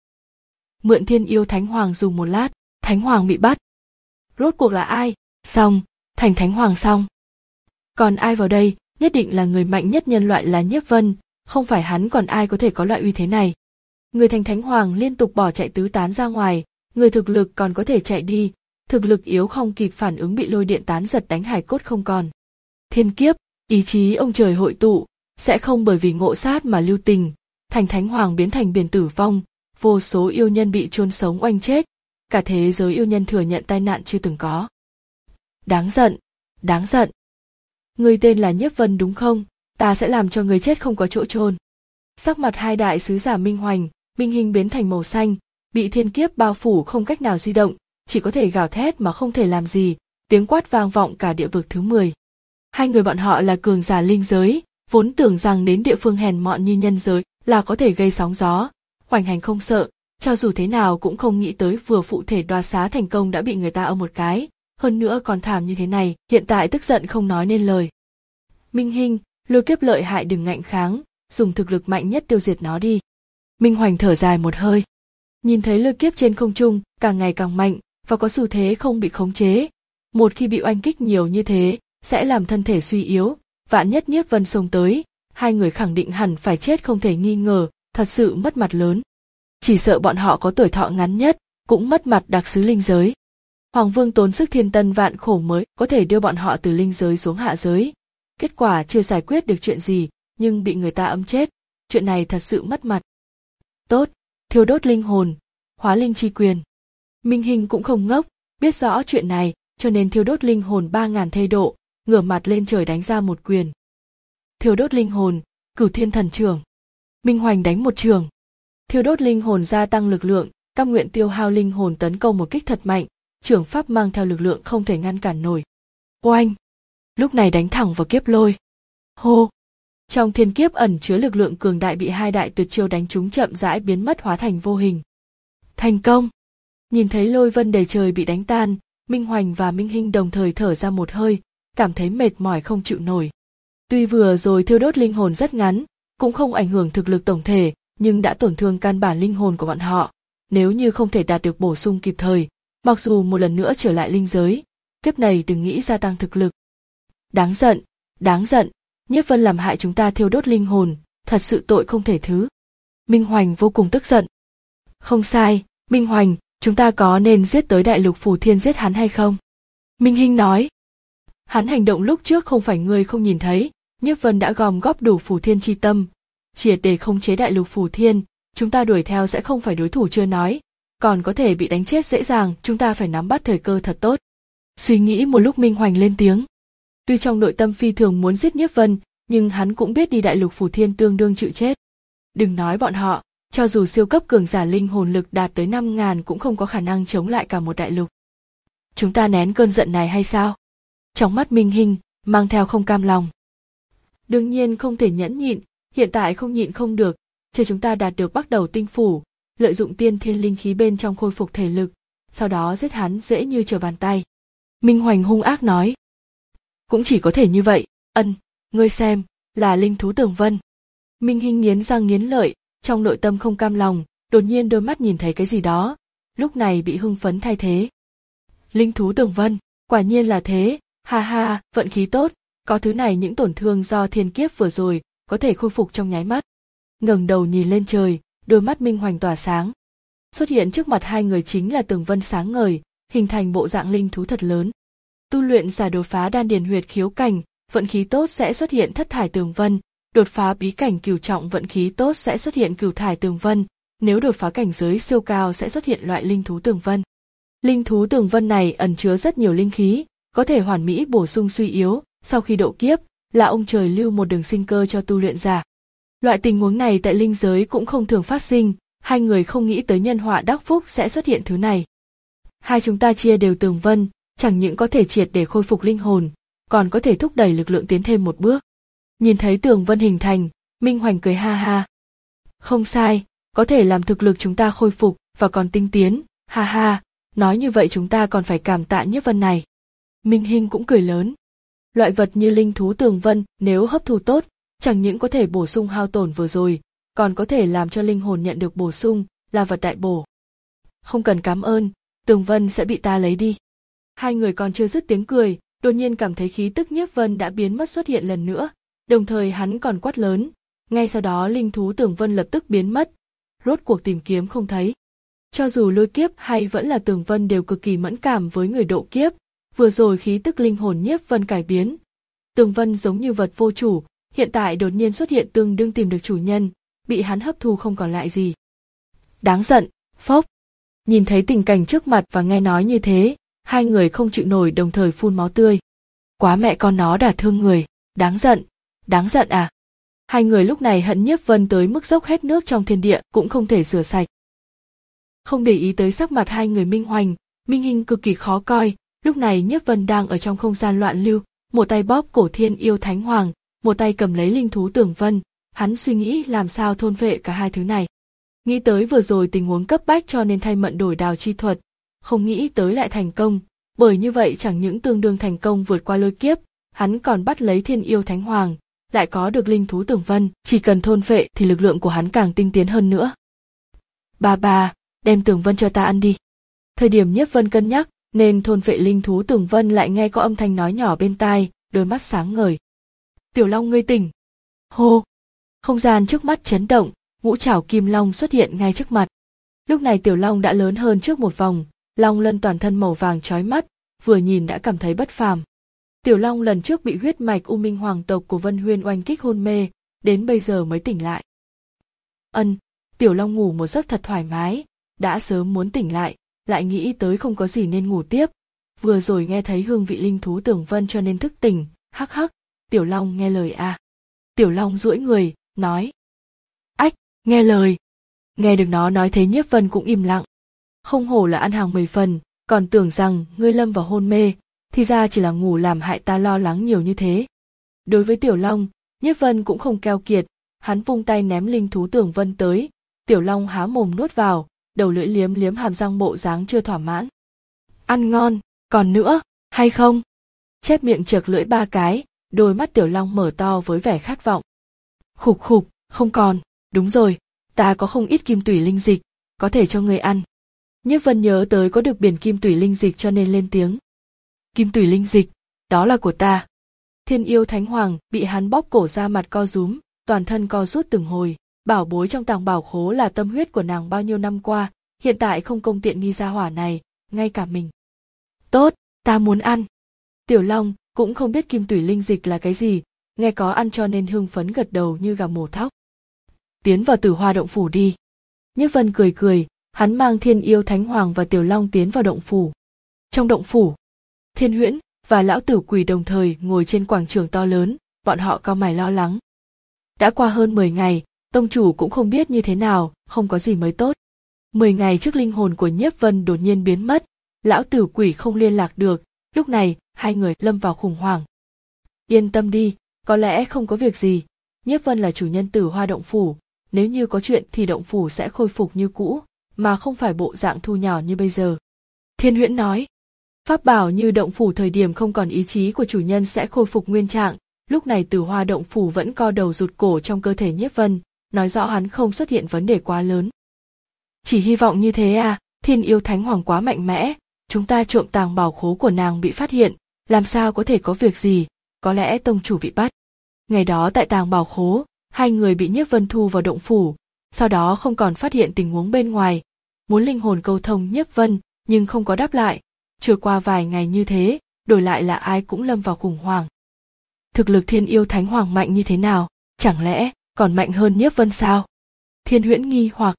[SPEAKER 1] Mượn Thiên Yêu Thánh Hoàng dùng một lát, Thánh Hoàng bị bắt. Rốt cuộc là ai? Xong, thành Thánh Hoàng xong. Còn ai vào đây, nhất định là người mạnh nhất nhân loại là Nhiếp Vân, không phải hắn còn ai có thể có loại uy thế này. Người thành Thánh Hoàng liên tục bỏ chạy tứ tán ra ngoài, người thực lực còn có thể chạy đi, thực lực yếu không kịp phản ứng bị lôi điện tán giật đánh hải cốt không còn. Thiên kiếp, ý chí ông trời hội tụ, sẽ không bởi vì ngộ sát mà lưu tình, thành Thánh Hoàng biến thành biển tử vong, vô số yêu nhân bị chôn sống oanh chết, cả thế giới yêu nhân thừa nhận tai nạn chưa từng có. Đáng giận, đáng giận. Người tên là Nhiếp Vân đúng không? Ta sẽ làm cho người chết không có chỗ chôn. Sắc mặt hai đại sứ giả Minh Hoành, Minh Hinh biến thành màu xanh, bị thiên kiếp bao phủ không cách nào di động, chỉ có thể gào thét mà không thể làm gì, tiếng quát vang vọng cả địa vực thứ mười. Hai người bọn họ là cường giả linh giới, vốn tưởng rằng đến địa phương hèn mọn như nhân giới là có thể gây sóng gió, hoành hành không sợ, cho dù thế nào cũng không nghĩ tới vừa phụ thể đoạt xá thành công đã bị người ta ôm một cái, hơn nữa còn thảm như thế này, hiện tại tức giận không nói nên lời. Minh Hinh, lôi kiếp lợi hại đừng ngạnh kháng, dùng thực lực mạnh nhất tiêu diệt nó đi. Minh Hoành thở dài một hơi. Nhìn thấy lôi kiếp trên không trung càng ngày càng mạnh và có xu thế không bị khống chế. Một khi bị oanh kích nhiều như thế, sẽ làm thân thể suy yếu, vạn nhất Nhiếp Vân xông tới, hai người khẳng định hẳn phải chết không thể nghi ngờ, thật sự mất mặt lớn. Chỉ sợ bọn họ có tuổi thọ ngắn nhất, cũng mất mặt đặc sứ linh giới. Hoàng Vương tốn sức thiên tân vạn khổ mới có thể đưa bọn họ từ linh giới xuống hạ giới. Kết quả chưa giải quyết được chuyện gì, nhưng bị người ta ấm chết, chuyện này thật sự mất mặt. Tốt, thiêu đốt linh hồn, hóa linh chi quyền. Minh Hinh cũng không ngốc, biết rõ chuyện này, cho nên thiêu đốt linh hồn ba ngàn thê độ, ngửa mặt lên trời đánh ra một quyền. Thiêu đốt linh hồn, Cửu Thiên Thần Chưởng. Minh Hoành đánh một trường. Thiêu đốt linh hồn gia tăng lực lượng, cam nguyện tiêu hao linh hồn tấn công một kích thật mạnh, trưởng pháp mang theo lực lượng không thể ngăn cản nổi. Oanh! Lúc này đánh thẳng vào kiếp lôi. Hô! Trong thiên kiếp ẩn chứa lực lượng cường đại bị hai đại tuyệt chiêu đánh trúng chậm rãi biến mất hóa thành vô hình. Thành công! Nhìn thấy lôi vân đầy trời bị đánh tan, Minh Hoành và Minh Hinh đồng thời thở ra một hơi, cảm thấy mệt mỏi không chịu nổi. Tuy vừa rồi thiêu đốt linh hồn rất ngắn, cũng không ảnh hưởng thực lực tổng thể, nhưng đã tổn thương căn bản linh hồn của bọn họ. Nếu như không thể đạt được bổ sung kịp thời, mặc dù một lần nữa trở lại linh giới, kiếp này đừng nghĩ gia tăng thực lực. Đáng giận, đáng giận, Nhiếp Vân làm hại chúng ta thiêu đốt linh hồn, thật sự tội không thể thứ. Minh Hoành vô cùng tức giận. Không sai, Minh Hoành, chúng ta có nên giết tới Đại Lục Phù Thiên giết hắn hay không? Minh Hinh nói. Hắn hành động lúc trước không phải ngươi không nhìn thấy, Nhiếp Vân đã gom góp đủ Phù Thiên chi tâm, triệt để khống chế Đại Lục Phù Thiên, chúng ta đuổi theo sẽ không phải đối thủ chưa nói, còn có thể bị đánh chết dễ dàng, chúng ta phải nắm bắt thời cơ thật tốt. Suy nghĩ một lúc Minh Hoành lên tiếng. Tuy trong nội tâm phi thường muốn giết Nhiếp Vân, nhưng hắn cũng biết đi Đại Lục Phù Thiên tương đương chịu chết. Đừng nói bọn họ, cho dù siêu cấp cường giả linh hồn lực đạt tới năm ngàn cũng không có khả năng chống lại cả một đại lục. Chúng ta nén cơn giận này hay sao? Trong mắt Minh Hinh, mang theo không cam lòng. Đương nhiên không thể nhẫn nhịn, hiện tại không nhịn không được, chờ chúng ta đạt được bắt đầu tinh phủ, lợi dụng tiên thiên linh khí bên trong khôi phục thể lực, sau đó giết hắn dễ như trở bàn tay. Minh Hoành hung ác nói. Cũng chỉ có thể như vậy, ân, ngươi xem, là linh thú Tường Vân. Minh Hinh nghiến răng nghiến lợi, trong nội tâm không cam lòng, đột nhiên đôi mắt nhìn thấy cái gì đó, lúc này bị hưng phấn thay thế. Linh thú Tường Vân, quả nhiên là thế, ha ha, vận khí tốt, có thứ này những tổn thương do thiên kiếp vừa rồi, có thể khôi phục trong nháy mắt. Ngẩng đầu nhìn lên trời, đôi mắt Minh Hoành tỏa sáng. Xuất hiện trước mặt hai người chính là Tường Vân sáng ngời, hình thành bộ dạng linh thú thật lớn. Tu luyện giả đột phá đan điền huyệt khiếu cảnh, vận khí tốt sẽ xuất hiện thất thải tường vân, đột phá bí cảnh cửu trọng vận khí tốt sẽ xuất hiện cửu thải tường vân, nếu đột phá cảnh giới siêu cao sẽ xuất hiện loại linh thú tường vân. Linh thú tường vân này ẩn chứa rất nhiều linh khí, có thể hoàn mỹ bổ sung suy yếu, sau khi độ kiếp, là ông trời lưu một đường sinh cơ cho tu luyện giả. Loại tình huống này tại linh giới cũng không thường phát sinh, hai người không nghĩ tới nhân họa đắc phúc sẽ xuất hiện thứ này. Hai chúng ta chia đều tường vân, chẳng những có thể triệt để khôi phục linh hồn, còn có thể thúc đẩy lực lượng tiến thêm một bước. Nhìn thấy tường vân hình thành, Minh Hoành cười ha ha. Không sai, có thể làm thực lực chúng ta khôi phục và còn tinh tiến, ha ha, nói như vậy chúng ta còn phải cảm tạ Nhiếp Vân này. Minh Hinh cũng cười lớn. Loại vật như linh thú tường vân nếu hấp thu tốt, chẳng những có thể bổ sung hao tổn vừa rồi, còn có thể làm cho linh hồn nhận được bổ sung, là vật đại bổ. Không cần cảm ơn, tường vân sẽ bị ta lấy đi. Hai người còn chưa dứt tiếng cười, đột nhiên cảm thấy khí tức Nhiếp Vân đã biến mất xuất hiện lần nữa, đồng thời hắn còn quát lớn, ngay sau đó linh thú Tường Vân lập tức biến mất, rốt cuộc tìm kiếm không thấy. Cho dù lôi kiếp hay vẫn là Tường Vân đều cực kỳ mẫn cảm với người độ kiếp, vừa rồi khí tức linh hồn Nhiếp Vân cải biến. Tường Vân giống như vật vô chủ, hiện tại đột nhiên xuất hiện tương đương tìm được chủ nhân, bị hắn hấp thu không còn lại gì. Đáng giận, phốc. Nhìn thấy tình cảnh trước mặt và nghe nói như thế, hai người không chịu nổi đồng thời phun máu tươi. Quá mẹ con nó đả thương người, đáng giận, đáng giận à. Hai người lúc này hận Nhiếp Vân tới mức dốc hết nước trong thiên địa cũng không thể rửa sạch. Không để ý tới sắc mặt hai người Minh Hoành, Minh Hinh cực kỳ khó coi, Lúc này Nhiếp Vân đang ở trong không gian loạn lưu, một tay bóp cổ Thiên Yêu Thánh Hoàng, một tay cầm lấy linh thú Tưởng Vân, hắn suy nghĩ làm sao thôn phệ cả hai thứ này. Nghĩ tới vừa rồi tình huống cấp bách cho nên thay mận đổi đào chi thuật, không nghĩ tới lại thành công, bởi như vậy chẳng những tương đương thành công vượt qua lôi kiếp, hắn còn bắt lấy Thiên Yêu Thánh Hoàng, lại có được linh thú Tưởng Vân, chỉ cần thôn phệ thì lực lượng của hắn càng tinh tiến hơn nữa. Bà bà, đem Tưởng Vân cho ta ăn đi. Thời điểm Nhiếp Vân cân nhắc, nên thôn phệ linh thú Tưởng Vân lại nghe có âm thanh nói nhỏ bên tai, đôi mắt sáng ngời. Tiểu Long ngươi tỉnh. Hô! Không gian trước mắt chấn động, ngũ trảo kim long xuất hiện ngay trước mặt. Lúc này Tiểu Long đã lớn hơn trước một vòng, long lân toàn thân màu vàng chói mắt, vừa nhìn đã cảm thấy bất phàm. Tiểu Long lần trước bị huyết mạch U Minh hoàng tộc của Vân Huyên oanh kích hôn mê, đến bây giờ mới tỉnh lại. Ân, Tiểu Long ngủ một giấc thật thoải mái, đã sớm muốn tỉnh lại, lại nghĩ tới không có gì nên ngủ tiếp. Vừa rồi nghe thấy hương vị linh thú Tưởng Vân cho nên thức tỉnh, hắc hắc, Tiểu Long nghe lời à. Tiểu Long duỗi người, nói. Ách, nghe lời. Nghe được nó nói thế Nhiếp Vân cũng im lặng. Không hổ là ăn hàng mười phần, còn tưởng rằng ngươi lâm vào hôn mê, thì ra chỉ là ngủ làm hại ta lo lắng nhiều như thế. Đối với Tiểu Long, Nhiếp Vân cũng không keo kiệt, hắn vung tay ném linh thú Tưởng Vân tới, Tiểu Long há mồm nuốt vào, đầu lưỡi liếm liếm hàm răng bộ dáng chưa thỏa mãn. Ăn ngon, còn nữa, hay không? Chép miệng chực lưỡi ba cái, đôi mắt Tiểu Long mở to với vẻ khát vọng. Khục khục, không còn, đúng rồi, ta có không ít kim tủy linh dịch, có thể cho người ăn. Nhiếp Vân nhớ tới có được biển kim tủy linh dịch cho nên lên tiếng. Kim tủy linh dịch, đó là của ta. Thiên Yêu Thánh Hoàng bị hắn bóp cổ ra mặt co rúm, toàn thân co rút từng hồi, bảo bối trong tàng bảo khố là tâm huyết của nàng bao nhiêu năm qua, hiện tại không công tiện nghi ra hỏa này, ngay cả mình. Tốt, ta muốn ăn. Tiểu Long cũng không biết kim tủy linh dịch là cái gì, nghe có ăn cho nên hưng phấn gật đầu như gà mổ thóc. Tiến vào Tử Hoa động phủ đi. Nhiếp Vân cười cười, hắn mang Thiên Yêu Thánh Hoàng và Tiểu Long tiến vào động phủ. Trong động phủ, Thiên Huyễn và Lão Tử Quỷ đồng thời ngồi trên quảng trường to lớn, bọn họ cau mày lo lắng. Đã qua hơn mười ngày, tông chủ cũng không biết như thế nào, không có gì mới tốt. Mười ngày trước linh hồn của Nhiếp Vân đột nhiên biến mất, Lão Tử Quỷ không liên lạc được, lúc này hai người lâm vào khủng hoảng. Yên tâm đi, có lẽ không có việc gì, Nhiếp Vân là chủ nhân Tử Hoa động phủ, nếu như có chuyện thì động phủ sẽ khôi phục như cũ, mà không phải bộ dạng thu nhỏ như bây giờ. Thiên Huyễn nói, pháp bảo như động phủ thời điểm không còn ý chí của chủ nhân sẽ khôi phục nguyên trạng, lúc này Tử Hoa động phủ vẫn co đầu rụt cổ trong cơ thể Nhiếp Vân, nói rõ hắn không xuất hiện vấn đề quá lớn. Chỉ hy vọng như thế à, Thiên Yêu Thánh Hoàng quá mạnh mẽ, chúng ta trộm tàng bảo khố của nàng bị phát hiện, làm sao có thể có việc gì, có lẽ tông chủ bị bắt. Ngày đó tại tàng bảo khố, hai người bị Nhiếp Vân thu vào động phủ, sau đó không còn phát hiện tình huống bên ngoài, muốn linh hồn câu thông Nhiếp Vân nhưng không có đáp lại, trôi qua vài ngày như thế, đổi lại là ai cũng lâm vào khủng hoảng. Thực lực Thiên Yêu Thánh Hoàng mạnh như thế nào, chẳng lẽ còn mạnh hơn Nhiếp Vân sao? Thiên Huyễn nghi hoặc.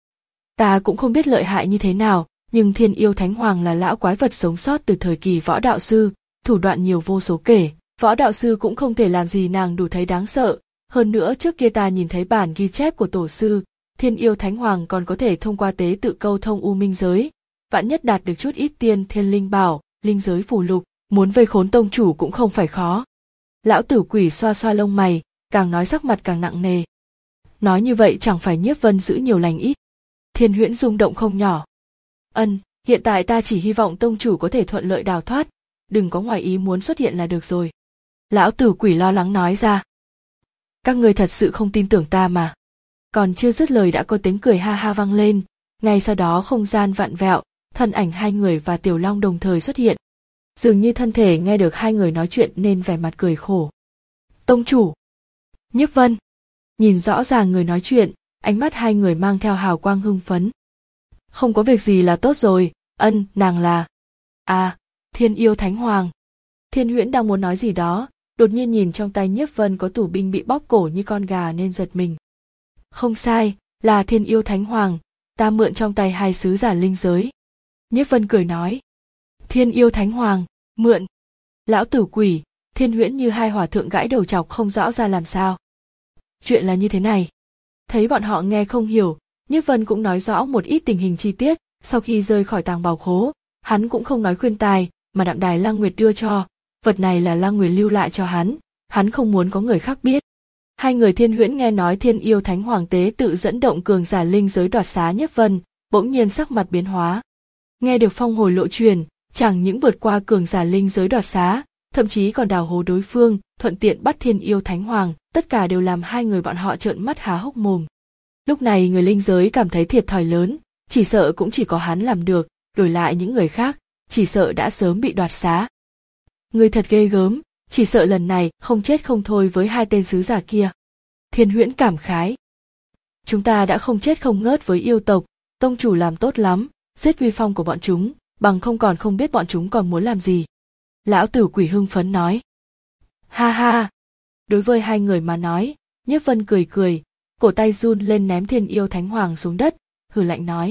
[SPEAKER 1] Ta cũng không biết lợi hại như thế nào, nhưng Thiên Yêu Thánh Hoàng là lão quái vật sống sót từ thời kỳ võ đạo sư, thủ đoạn nhiều vô số kể, võ đạo sư cũng không thể làm gì nàng đủ thấy đáng sợ. Hơn nữa trước kia ta nhìn thấy bản ghi chép của tổ sư, Thiên Yêu Thánh Hoàng còn có thể thông qua tế tự câu thông u minh giới, vạn nhất đạt được chút ít tiên thiên linh bảo, linh giới phù lục, muốn vây khốn tông chủ cũng không phải khó. Lão Tử Quỷ xoa xoa lông mày, càng nói sắc mặt càng nặng nề. Nói như vậy chẳng phải Nhiếp Vân giữ nhiều lành ít. Thiên Huyễn rung động không nhỏ. Ân, hiện tại ta chỉ hy vọng tông chủ có thể thuận lợi đào thoát, đừng có ngoài ý muốn xuất hiện là được rồi. Lão Tử Quỷ lo lắng nói ra. Các người thật sự không tin tưởng ta mà. Còn chưa dứt lời đã có tiếng cười ha ha vang lên, ngay sau đó không gian vặn vẹo, thân ảnh hai người và Tiểu Long đồng thời xuất hiện. Dường như thân thể nghe được hai người nói chuyện nên vẻ mặt cười khổ. Tông chủ! Nhiếp Vân! Nhìn rõ ràng người nói chuyện, ánh mắt hai người mang theo hào quang hưng phấn. Không có việc gì là tốt rồi, ân, nàng là... À, Thiên Yêu Thánh Hoàng. Thiên Huyễn đang muốn nói gì đó, đột nhiên nhìn trong tay Nhiếp Vân có tủ binh bị bóp cổ như con gà nên giật mình. Không sai, là Thiên Yêu Thánh Hoàng, ta mượn trong tay hai sứ giả linh giới. Nhiếp Vân cười nói. Thiên Yêu Thánh Hoàng, mượn. Lão Tử Quỷ, Thiên Huyễn như hai hỏa thượng gãi đầu chọc không rõ ra làm sao. Chuyện là như thế này. Thấy bọn họ nghe không hiểu, Nhiếp Vân cũng nói rõ một ít tình hình chi tiết, sau khi rời khỏi tàng bảo khố, hắn cũng không nói khuyên tài, mà Đạm Đài Lăng Nguyệt đưa cho, vật này là Lăng Nguyệt lưu lại cho hắn, hắn không muốn có người khác biết. Hai người Thiên Huyễn nghe nói Thiên Yêu Thánh Hoàng tế tự dẫn động cường giả linh giới đoạt xá Nhiếp Vân, bỗng nhiên sắc mặt biến hóa. Nghe được phong hồi lộ truyền, chẳng những vượt qua cường giả linh giới đoạt xá, thậm chí còn đào hố đối phương, thuận tiện bắt Thiên Yêu Thánh Hoàng, tất cả đều làm hai người bọn họ trợn mắt há hốc mồm. Lúc này người linh giới cảm thấy thiệt thòi lớn, chỉ sợ cũng chỉ có hắn làm được, đổi lại những người khác, chỉ sợ đã sớm bị đoạt xá. Người thật ghê gớm, chỉ sợ lần này không chết không thôi với hai tên sứ giả kia. Thiên Huyễn cảm khái. Chúng ta đã không chết không ngớt với yêu tộc, tông chủ làm tốt lắm, giết uy phong của bọn chúng, bằng không còn không biết bọn chúng còn muốn làm gì. Lão Tử Quỷ hưng phấn nói. Ha ha. Đối với hai người mà nói, Nhiếp Vân cười cười, cổ tay run lên ném Thiên Yêu Thánh Hoàng xuống đất, hừ lạnh nói.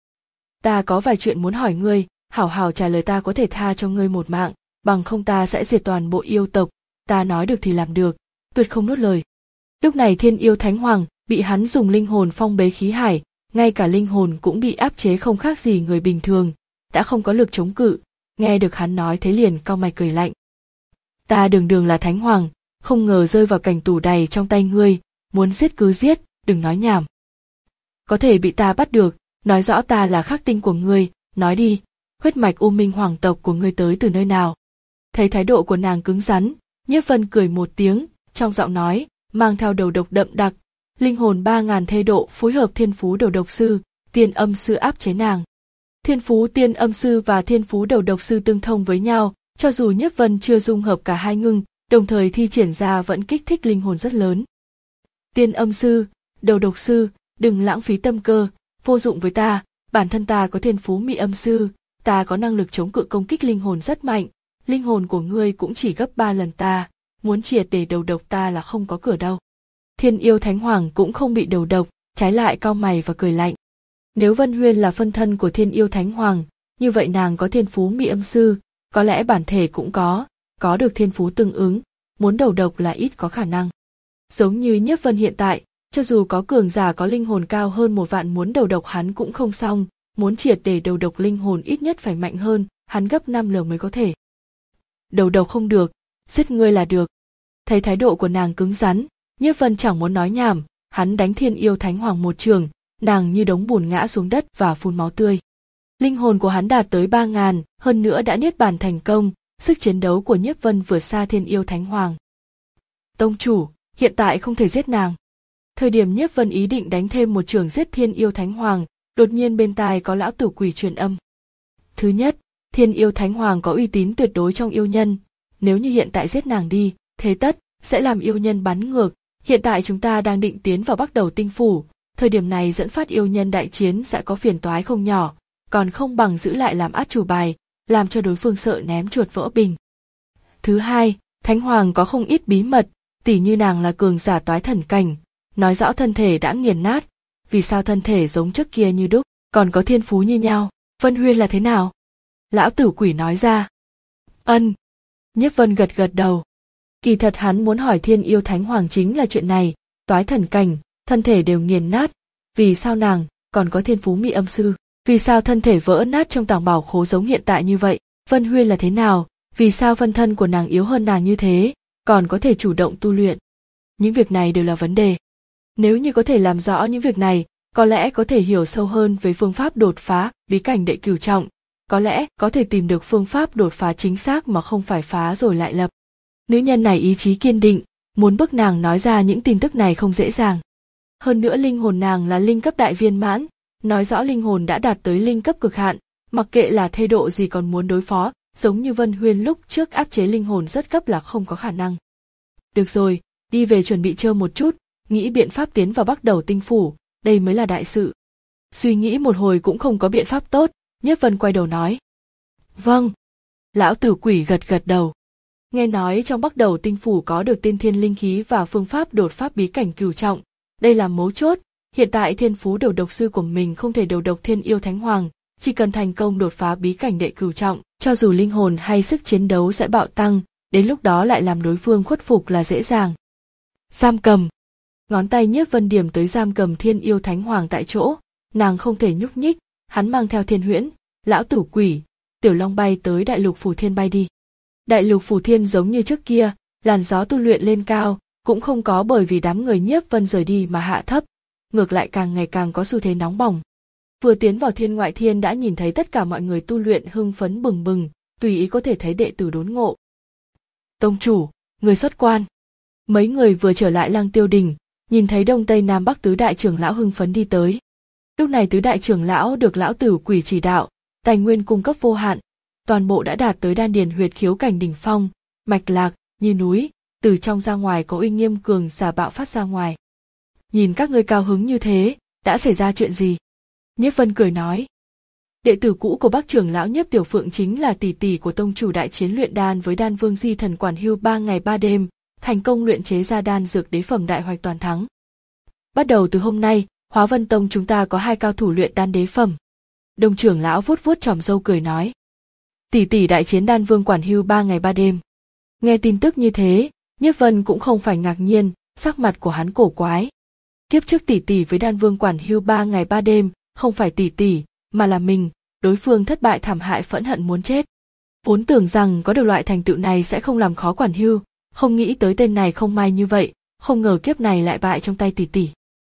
[SPEAKER 1] Ta có vài chuyện muốn hỏi ngươi, hảo hảo trả lời ta có thể tha cho ngươi một mạng, bằng không ta sẽ diệt toàn bộ yêu tộc, ta nói được thì làm được, tuyệt không nuốt lời. Lúc này Thiên Yêu Thánh Hoàng bị hắn dùng linh hồn phong bế khí hải, ngay cả linh hồn cũng bị áp chế không khác gì người bình thường, đã không có lực chống cự, nghe được hắn nói thế liền cau mày cười lạnh. Ta đường đường là Thánh Hoàng, không ngờ rơi vào cảnh tù đầy trong tay ngươi, muốn giết cứ giết, đừng nói nhảm. Có thể bị ta bắt được, nói rõ ta là khắc tinh của ngươi, nói đi, huyết mạch U Minh hoàng tộc của ngươi tới từ nơi nào? Thấy thái độ của nàng cứng rắn, Nhiếp Vân cười một tiếng, trong giọng nói mang theo đầu độc đậm đặc, linh hồn ba ngàn thê độ phối hợp thiên phú đầu độc sư, tiên âm sư áp chế nàng. Thiên phú tiên âm sư và thiên phú đầu độc sư tương thông với nhau, cho dù Nhiếp Vân chưa dung hợp cả hai ngưng, đồng thời thi triển ra vẫn kích thích linh hồn rất lớn. Tiên âm sư, đầu độc sư, đừng lãng phí tâm cơ, vô dụng với ta, bản thân ta có thiên phú mị âm sư, ta có năng lực chống cự công kích linh hồn rất mạnh, linh hồn của ngươi cũng chỉ gấp ba lần ta, muốn triệt để đầu độc ta là không có cửa đâu. Thiên Yêu Thánh Hoàng cũng không bị đầu độc, trái lại cau mày và cười lạnh. Nếu Vân Huyên là phân thân của Thiên Yêu Thánh Hoàng, như vậy nàng có thiên phú mị âm sư, có lẽ bản thể cũng có, có được thiên phú tương ứng, muốn đầu độc là ít có khả năng. Giống như Nhiếp Vân hiện tại, cho dù có cường giả có linh hồn cao hơn một vạn muốn đầu độc hắn cũng không xong, muốn triệt để đầu độc linh hồn ít nhất phải mạnh hơn, hắn gấp năm lần mới có thể. Đầu độc không được, giết ngươi là được. Thấy thái độ của nàng cứng rắn, Nhiếp Vân chẳng muốn nói nhảm, hắn đánh Thiên Yêu Thánh Hoàng một trường, nàng như đống bùn ngã xuống đất và phun máu tươi. Linh hồn của hắn đạt tới ba ngàn, hơn nữa đã niết bàn thành công, sức chiến đấu của Nhiếp Vân vượt xa Thiên Yêu Thánh Hoàng. Tông chủ, hiện tại không thể giết nàng. Thời điểm Nhiếp Vân ý định đánh thêm một trường giết Thiên Yêu Thánh Hoàng, đột nhiên bên tai có Lão Tử Quỷ truyền âm. Thứ nhất, Thiên Yêu Thánh Hoàng có uy tín tuyệt đối trong yêu nhân, nếu như hiện tại giết nàng đi, thế tất sẽ làm yêu nhân bắn ngược. Hiện tại chúng ta đang định tiến vào Bắc Đầu Tinh Phủ, thời điểm này dẫn phát yêu nhân đại chiến sẽ có phiền toái không nhỏ, còn không bằng giữ lại làm át chủ bài, làm cho đối phương sợ ném chuột vỡ bình. Thứ hai, Thánh Hoàng có không ít bí mật, tỉ như nàng là cường giả toái thần cảnh, nói rõ thân thể đã nghiền nát, vì sao thân thể giống trước kia như đúc, còn có thiên phú như nhau, Vân Huyên là thế nào? Lão Tử Quỷ nói ra. Ân. Nhiếp Vân gật gật đầu. Kỳ thật hắn muốn hỏi Thiên Yêu Thánh Hoàng chính là chuyện này, toái thần cảnh, thân thể đều nghiền nát, vì sao nàng còn có thiên phú mị âm sư, vì sao thân thể vỡ nát trong tàng bảo khố giống hiện tại như vậy, Vân Huyên là thế nào, vì sao phân thân của nàng yếu hơn nàng như thế, còn có thể chủ động tu luyện. Những việc này đều là vấn đề. Nếu như có thể làm rõ những việc này, có lẽ có thể hiểu sâu hơn về phương pháp đột phá bí cảnh đệ cửu trọng, có lẽ có thể tìm được phương pháp đột phá chính xác mà không phải phá rồi lại lập. Nữ nhân này ý chí kiên định, muốn bức nàng nói ra những tin tức này không dễ dàng. Hơn nữa linh hồn nàng là linh cấp đại viên mãn, nói rõ linh hồn đã đạt tới linh cấp cực hạn, mặc kệ là thê độ gì còn muốn đối phó, giống như Vân Huyên lúc trước áp chế linh hồn rất cấp là không có khả năng. Được rồi, đi về chuẩn bị chơi một chút, nghĩ biện pháp tiến vào Bắc Đầu Tinh Phủ, đây mới là đại sự. Suy nghĩ một hồi cũng không có biện pháp tốt, Nhiếp Vân quay đầu nói. Vâng. Lão Tử Quỷ gật gật đầu. Nghe nói trong Bắc Đầu Tinh Phủ có được tiên thiên linh khí và phương pháp đột phá bí cảnh cửu trọng, đây là mấu chốt, hiện tại thiên phú đầu độc sư của mình không thể đầu độc Thiên Yêu Thánh Hoàng, chỉ cần thành công đột phá bí cảnh đệ cửu trọng, cho dù linh hồn hay sức chiến đấu sẽ bạo tăng, đến lúc đó lại làm đối phương khuất phục là dễ dàng. Giam cầm. Ngón tay Nhiếp Vân điểm tới giam cầm Thiên Yêu Thánh Hoàng tại chỗ, nàng không thể nhúc nhích, hắn mang theo Thiên Huyễn, Lão Tử Quỷ, Tiểu Long bay tới Đại Lục Phủ Thiên bay đi. Đại Lục Phủ Thiên giống như trước kia, làn gió tu luyện lên cao, cũng không có bởi vì đám người Nhiếp Vân rời đi mà hạ thấp, ngược lại càng ngày càng có xu thế nóng bỏng. Vừa tiến vào Thiên Ngoại Thiên đã nhìn thấy tất cả mọi người tu luyện hưng phấn bừng bừng, tùy ý có thể thấy đệ tử đốn ngộ. Tông chủ, người xuất quan. Mấy người vừa trở lại Lăng Tiêu Đình, nhìn thấy Đông Tây Nam Bắc tứ đại trưởng lão hưng phấn đi tới. Lúc này tứ đại trưởng lão được lão tử quỷ chỉ đạo, tài nguyên cung cấp vô hạn, toàn bộ đã đạt tới đan điền huyệt khiếu cảnh đỉnh phong, mạch lạc như núi, từ trong ra ngoài có uy nghiêm cường giả bạo phát ra ngoài. Nhìn các ngươi cao hứng như thế, đã xảy ra chuyện gì? Nhiếp Vân cười nói. Đệ tử cũ của Bắc trưởng lão Nhiếp Tiểu Phượng chính là tỷ tỷ của tông chủ đại chiến luyện đan với đan vương Di Thần Quản Hưu ba ngày ba đêm, thành công luyện chế ra đan dược đế phẩm đại hoạch toàn thắng. Bắt đầu từ hôm nay, Hóa Vân Tông chúng ta có hai cao thủ luyện đan đế phẩm. Đông trưởng lão vuốt vuốt tròm râu cười nói. Tỷ tỷ đại chiến đan vương Quản Hưu ba ngày ba đêm. Nghe tin tức như thế, Nhiếp Vân cũng không phải ngạc nhiên, sắc mặt của hắn cổ quái. Kiếp trước tỷ tỷ với đan vương Quản Hưu ba ngày ba đêm, không phải tỷ tỷ, mà là mình, đối phương thất bại thảm hại phẫn hận muốn chết. Vốn tưởng rằng có được loại thành tựu này sẽ không làm khó Quản Hưu, không nghĩ tới tên này không may như vậy, không ngờ kiếp này lại bại trong tay tỷ tỷ.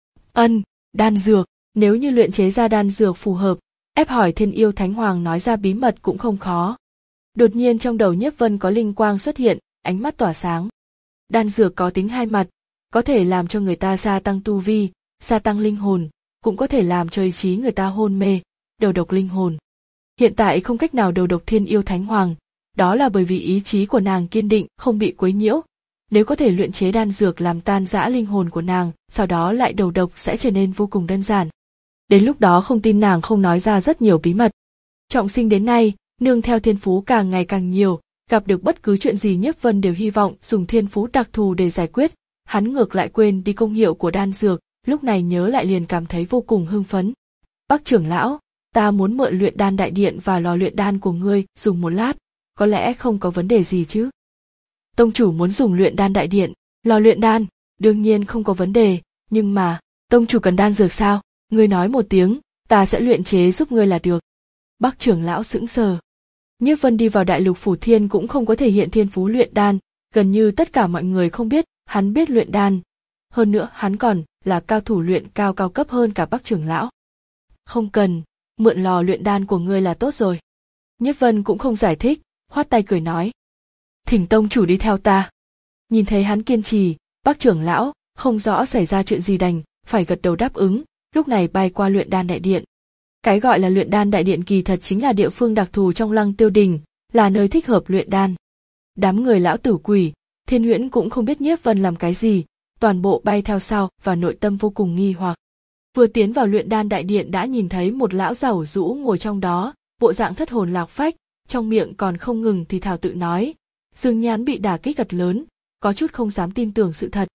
[SPEAKER 1] Ân, đan dược, nếu như luyện chế ra đan dược phù hợp, ép hỏi Thiên Yêu Thánh Hoàng nói ra bí mật cũng không khó. Đột nhiên trong đầu Nhiếp Vân có linh quang xuất hiện, ánh mắt tỏa sáng. Đan dược có tính hai mặt, có thể làm cho người ta gia tăng tu vi, gia tăng linh hồn, cũng có thể làm cho ý chí người ta hôn mê, đầu độc linh hồn. Hiện tại không cách nào đầu độc Thiên Yêu Thánh Hoàng, đó là bởi vì ý chí của nàng kiên định, không bị quấy nhiễu. Nếu có thể luyện chế đan dược làm tan rã linh hồn của nàng, sau đó lại đầu độc sẽ trở nên vô cùng đơn giản. Đến lúc đó không tin nàng không nói ra rất nhiều bí mật. Trọng sinh đến nay, nương theo thiên phú càng ngày càng nhiều, gặp được bất cứ chuyện gì Nhiếp Vân đều hy vọng dùng thiên phú đặc thù để giải quyết, hắn ngược lại quên đi công hiệu của đan dược, lúc này nhớ lại liền cảm thấy vô cùng hưng phấn. Bắc trưởng lão, ta muốn mượn luyện đan đại điện và lò luyện đan của ngươi dùng một lát, có lẽ không có vấn đề gì chứ? Tông chủ muốn dùng luyện đan đại điện, lò luyện đan, đương nhiên không có vấn đề, nhưng mà, tông chủ cần đan dược sao? Ngươi nói một tiếng, ta sẽ luyện chế giúp ngươi là được. Bắc trưởng lão sững sờ. Nhiếp Vân đi vào Đại Lục Phủ Thiên cũng không có thể hiện thiên phú luyện đan, gần như tất cả mọi người không biết, hắn biết luyện đan. Hơn nữa hắn còn là cao thủ luyện cao cao cấp hơn cả Bắc trưởng lão. Không cần, mượn lò luyện đan của ngươi là tốt rồi. Nhiếp Vân cũng không giải thích, khoát tay cười nói. Thỉnh tông chủ đi theo ta. Nhìn thấy hắn kiên trì, Bắc trưởng lão không rõ xảy ra chuyện gì đành phải gật đầu đáp ứng, lúc này bay qua luyện đan đại điện. Cái gọi là luyện đan đại điện kỳ thật chính là địa phương đặc thù trong Lăng Tiêu Đình, là nơi thích hợp luyện đan. Đám người lão tử quỷ, Thiên Huyễn cũng không biết Nhiếp Vân làm cái gì, toàn bộ bay theo sau và nội tâm vô cùng nghi hoặc. Vừa tiến vào luyện đan đại điện đã nhìn thấy một lão giàu rũ ngồi trong đó, bộ dạng thất hồn lạc phách, trong miệng còn không ngừng thì thào tự nói. Dương Nhán bị đả kích thật lớn, có chút không dám tin tưởng sự thật.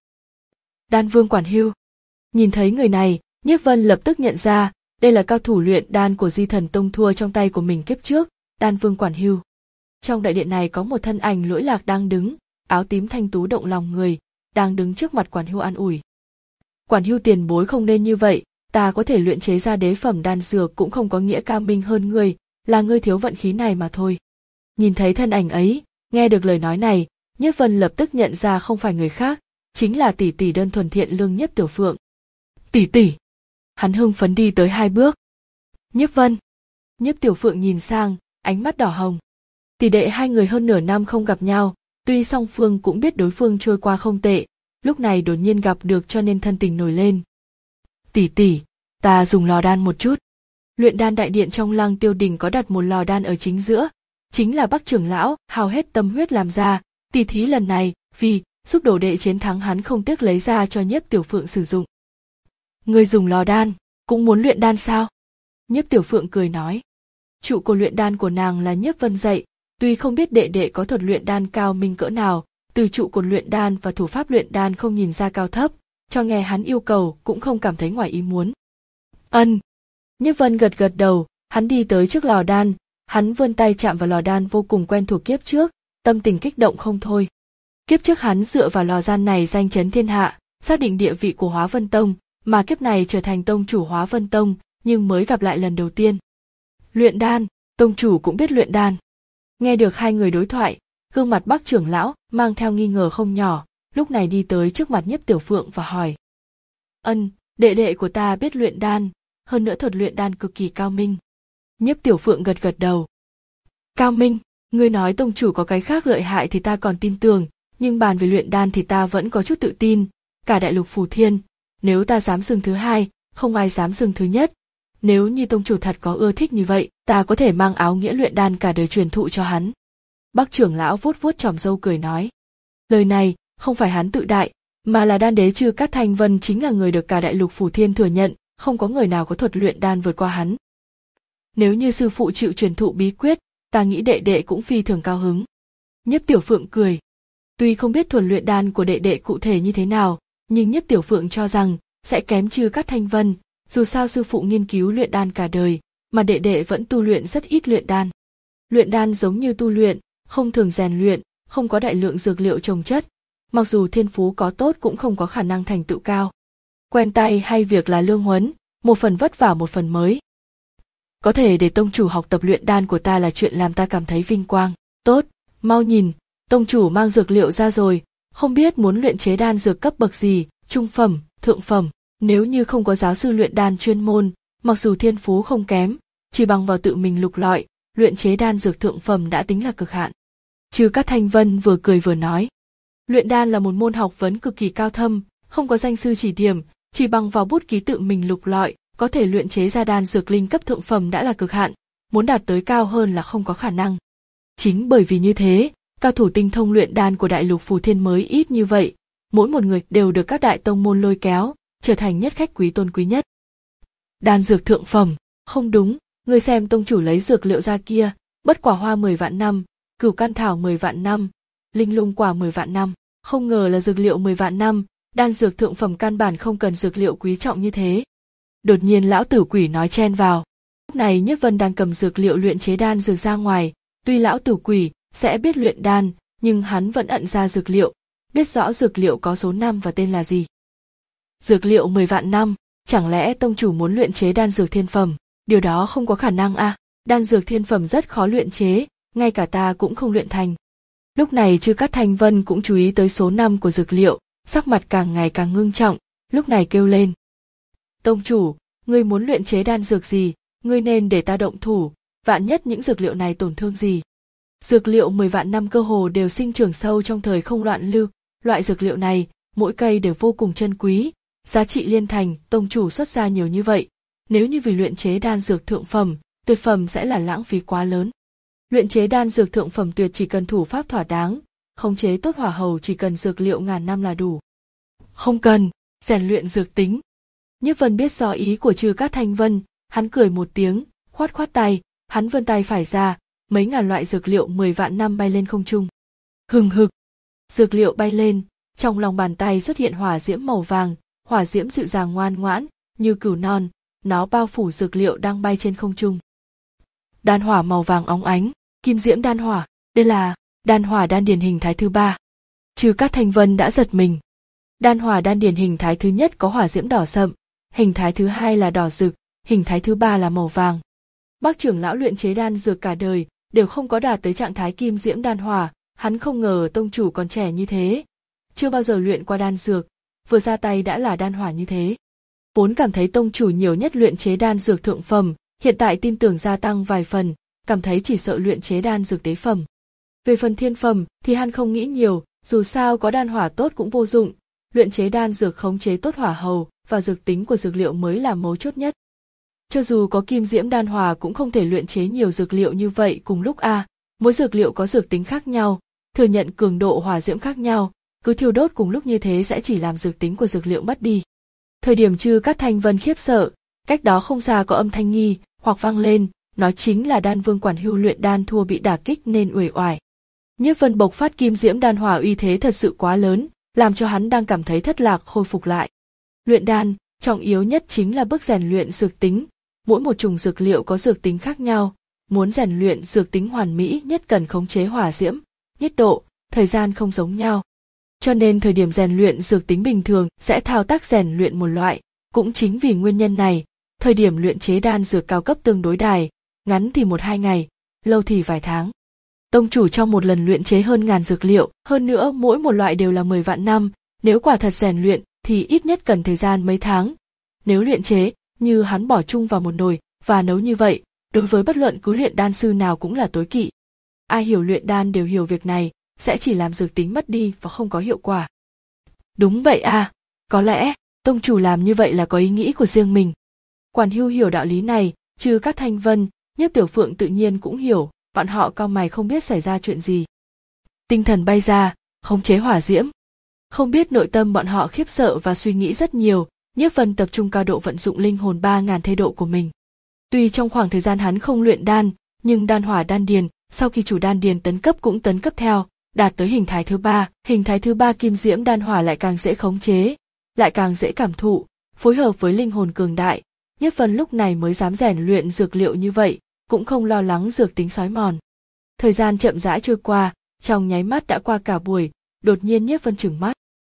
[SPEAKER 1] Đan vương Quản Hưu. Nhìn thấy người này, Nhiếp Vân lập tức nhận ra, đây là cao thủ luyện đan của Di Thần Tông thua trong tay của mình kiếp trước, Đan vương Quản Hưu. Trong đại điện này có một thân ảnh lỗi lạc đang đứng, áo tím thanh tú động lòng người, đang đứng trước mặt Quản Hưu an ủi. Quản Hưu tiền bối không nên như vậy, ta có thể luyện chế ra đế phẩm đan dược cũng không có nghĩa cao minh hơn ngươi, là ngươi thiếu vận khí này mà thôi. Nhìn thấy thân ảnh ấy, nghe được lời nói này, Nhiếp Vân lập tức nhận ra không phải người khác, chính là tỷ tỷ đơn thuần thiện lương Nhiếp Tiểu Phượng. Tỷ tỷ. Hắn hưng phấn đi tới hai bước. Nhiếp Vân. Nhiếp Tiểu Phượng nhìn sang, ánh mắt đỏ hồng. Tỷ đệ hai người hơn nửa năm không gặp nhau, tuy song phương cũng biết đối phương trôi qua không tệ, lúc này đột nhiên gặp được cho nên thân tình nổi lên. Tỷ tỷ, ta dùng lò đan một chút. Luyện đan đại điện trong Lăng Tiêu Đình có đặt một lò đan ở chính giữa, chính là Bắc trưởng lão hao hết tâm huyết làm ra, tỷ thí lần này, vì giúp đồ đệ chiến thắng hắn không tiếc lấy ra cho Nhiếp Tiểu Phượng sử dụng. Ngươi dùng lò đan, cũng muốn luyện đan sao? Nhiếp Tiểu Phượng cười nói. Trụ cột luyện đan của nàng là Nhiếp Vân dạy, tuy không biết đệ đệ có thuật luyện đan cao minh cỡ nào, từ trụ cột luyện đan và thủ pháp luyện đan không nhìn ra cao thấp, cho nghe hắn yêu cầu cũng không cảm thấy ngoài ý muốn. Ân. Nhiếp Vân gật gật đầu, hắn đi tới trước lò đan, hắn vươn tay chạm vào lò đan vô cùng quen thuộc kiếp trước, tâm tình kích động không thôi. Kiếp trước hắn dựa vào lò đan này danh chấn thiên hạ, xác định địa vị của Hóa Vân Tông, mà kiếp này trở thành tông chủ Hóa Vân Tông, nhưng mới gặp lại lần đầu tiên. Luyện đan, Tông chủ cũng biết luyện đan. Nghe được hai người đối thoại, gương mặt Bắc trưởng lão mang theo nghi ngờ không nhỏ, lúc này đi tới trước mặt Nhiếp Tiểu Phượng và hỏi. Ân, đệ đệ của ta biết luyện đan, hơn nữa thuật luyện đan cực kỳ cao minh. Nhiếp Tiểu Phượng gật gật đầu. Cao minh, ngươi nói tông chủ có cái khác lợi hại thì ta còn tin tưởng, nhưng bàn về luyện đan thì ta vẫn có chút tự tin, cả đại lục Phù Thiên, nếu ta dám xưng thứ hai, không ai dám xưng thứ nhất. Nếu như tông chủ thật có ưa thích như vậy, ta có thể mang áo nghĩa luyện đan cả đời truyền thụ cho hắn. Bắc trưởng lão vuốt vuốt tròm râu cười nói. Lời này, không phải hắn tự đại, mà là đan đế Chư Cát Thanh Vân chính là người được cả đại lục Phù Thiên thừa nhận, không có người nào có thuật luyện đan vượt qua hắn. Nếu như sư phụ chịu truyền thụ bí quyết, ta nghĩ đệ đệ cũng phi thường cao hứng. Nhiếp Tiểu Phượng cười. Tuy không biết thuật luyện đan của đệ đệ cụ thể như thế nào, nhưng Nhiếp Tiểu Phượng cho rằng sẽ kém Chư Cát Thanh Vân, dù sao sư phụ nghiên cứu luyện đan cả đời, mà đệ đệ vẫn tu luyện rất ít luyện đan. Luyện đan giống như tu luyện, không thường rèn luyện, không có đại lượng dược liệu trồng chất, mặc dù thiên phú có tốt cũng không có khả năng thành tựu cao. Quen tay hay việc là lương huấn, một phần vất vả một phần mới. Có thể để tông chủ học tập luyện đan của ta là chuyện làm ta cảm thấy vinh quang. Tốt, mau nhìn, tông chủ mang dược liệu ra rồi, không biết muốn luyện chế đan dược cấp bậc gì, trung phẩm, thượng phẩm. Nếu như không có giáo sư luyện đan chuyên môn, mặc dù thiên phú không kém, chỉ bằng vào tự mình lục lọi, luyện chế đan dược thượng phẩm đã tính là cực hạn. Chư Cát Thanh Vân vừa cười vừa nói. Luyện đan là một môn học vấn cực kỳ cao thâm, không có danh sư chỉ điểm, chỉ bằng vào bút ký tự mình lục lọi, có thể luyện chế ra đan dược linh cấp thượng phẩm đã là cực hạn, muốn đạt tới cao hơn là không có khả năng. Chính bởi vì như thế, cao thủ tinh thông luyện đan của đại lục Phù Thiên mới ít như vậy, mỗi một người đều được các đại tông môn lôi kéo, trở thành nhất khách quý tôn quý nhất. Đan dược thượng phẩm, không đúng, ngươi xem tông chủ lấy dược liệu ra kia, bất quả hoa mười vạn năm, cửu căn thảo mười vạn năm, linh lung quả mười vạn năm, không ngờ là dược liệu mười vạn năm, đan dược thượng phẩm căn bản không cần dược liệu quý trọng như thế. Đột nhiên lão tử quỷ nói chen vào. Lúc này Nhất Vân đang cầm dược liệu luyện chế đan dược ra ngoài, tuy lão tử quỷ sẽ biết luyện đan, nhưng hắn vẫn ẩn ra dược liệu, biết rõ dược liệu có số năm và tên là gì. Dược liệu mười vạn năm, chẳng lẽ tông chủ muốn luyện chế đan dược thiên phẩm, điều đó không có khả năng à, đan dược thiên phẩm rất khó luyện chế, ngay cả ta cũng không luyện thành. Lúc này Chư Cát Thanh Vân cũng chú ý tới số năm của dược liệu, sắc mặt càng ngày càng ngưng trọng, lúc này kêu lên. Tông chủ, ngươi muốn luyện chế đan dược gì, ngươi nên để ta động thủ, vạn nhất những dược liệu này tổn thương gì. Dược liệu mười vạn năm cơ hồ đều sinh trưởng sâu trong thời không loạn lưu, loại dược liệu này, mỗi cây đều vô cùng chân quý, giá trị liên thành, tông chủ xuất ra nhiều như vậy, nếu như vì luyện chế đan dược thượng phẩm, tuyệt phẩm sẽ là lãng phí quá lớn. Luyện chế đan dược thượng phẩm tuyệt chỉ cần thủ pháp thỏa đáng, khống chế tốt hỏa hầu chỉ cần dược liệu ngàn năm là đủ. Không cần, rèn luyện dược tính. Nhiếp Vân biết rõ ý của Chư Cát Thanh Vân, hắn cười một tiếng, khoát khoát tay, hắn vươn tay phải ra, mấy ngàn loại dược liệu mười vạn năm bay lên không trung. Hừng hực, dược liệu bay lên, trong lòng bàn tay xuất hiện hỏa diễm màu vàng, hỏa diễm dịu dàng ngoan ngoãn, như cừu non, nó bao phủ dược liệu đang bay trên không trung. Đan hỏa màu vàng óng ánh, kim diễm đan hỏa, đây là đan hỏa đan điển hình thái thứ ba. Chư Cát Thanh Vân đã giật mình. Đan hỏa đan điển hình thái thứ nhất có hỏa diễm đỏ sậm, hình thái thứ hai là đỏ rực, hình thái thứ ba là màu vàng. Bắc trưởng lão luyện chế đan dược cả đời đều không có đạt tới trạng thái kim diễm đan hỏa, hắn không ngờ tông chủ còn trẻ như thế, chưa bao giờ luyện qua đan dược, vừa ra tay đã là đan hỏa như thế. Vốn cảm thấy tông chủ nhiều nhất luyện chế đan dược thượng phẩm, hiện tại tin tưởng gia tăng vài phần, cảm thấy chỉ sợ luyện chế đan dược đế phẩm. Về phần thiên phẩm thì hắn không nghĩ nhiều, dù sao có đan hỏa tốt cũng vô dụng, luyện chế đan dược khống chế tốt hỏa hầu và dược tính của dược liệu mới là mấu chốt nhất. Cho dù có kim diễm đan hỏa cũng không thể luyện chế nhiều dược liệu như vậy cùng lúc a, à, mỗi dược liệu có dược tính khác nhau, thừa nhận cường độ hỏa diễm khác nhau, cứ thiêu đốt cùng lúc như thế sẽ chỉ làm dược tính của dược liệu mất đi. Thời điểm Chư Cát Thanh Vân khiếp sợ, cách đó không xa có âm thanh nghi hoặc vang lên, nói chính là Đan Vương Quản Hưu luyện đan thua bị đả kích nên uể oải. Nhiếp Vân bộc phát kim diễm đan hỏa uy thế thật sự quá lớn, làm cho hắn đang cảm thấy thất lạc khôi phục lại. Luyện đan, trọng yếu nhất chính là bước rèn luyện dược tính, mỗi một chủng dược liệu có dược tính khác nhau, muốn rèn luyện dược tính hoàn mỹ nhất cần khống chế hỏa diễm, nhiệt độ, thời gian không giống nhau. Cho nên thời điểm rèn luyện dược tính bình thường sẽ thao tác rèn luyện một loại, cũng chính vì nguyên nhân này, thời điểm luyện chế đan dược cao cấp tương đối đài, ngắn thì một hai ngày, lâu thì vài tháng. Tông chủ trong một lần luyện chế hơn ngàn dược liệu, hơn nữa mỗi một loại đều là mười vạn năm, nếu quả thật rèn luyện thì ít nhất cần thời gian mấy tháng. Nếu luyện chế, như hắn bỏ chung vào một nồi và nấu như vậy, đối với bất luận cứ luyện đan sư nào cũng là tối kỵ. Ai hiểu luyện đan đều hiểu việc này, sẽ chỉ làm dược tính mất đi và không có hiệu quả. Đúng vậy à, có lẽ, tông chủ làm như vậy là có ý nghĩ của riêng mình. Quản Hưu hiểu đạo lý này, trừ các Thanh Vân, Nhiếp Tiểu Phượng tự nhiên cũng hiểu, bọn họ cau mày không biết xảy ra chuyện gì. Tinh thần bay ra, khống chế hỏa diễm. Không biết nội tâm bọn họ khiếp sợ và suy nghĩ rất nhiều, Nhiếp Vân tập trung cao độ vận dụng linh hồn ba ngàn thê độ của mình. Tuy trong khoảng thời gian hắn không luyện đan, nhưng đan hỏa đan điền, sau khi chủ đan điền tấn cấp cũng tấn cấp theo, đạt tới hình thái thứ ba, hình thái thứ ba kim diễm đan hỏa lại càng dễ khống chế, lại càng dễ cảm thụ, phối hợp với linh hồn cường đại, Nhiếp Vân lúc này mới dám rèn luyện dược liệu như vậy, cũng không lo lắng dược tính xói mòn. Thời gian chậm rãi trôi qua, trong nháy mắt đã qua cả buổi, đột nhiên Nhiếp Vân trừng mắt.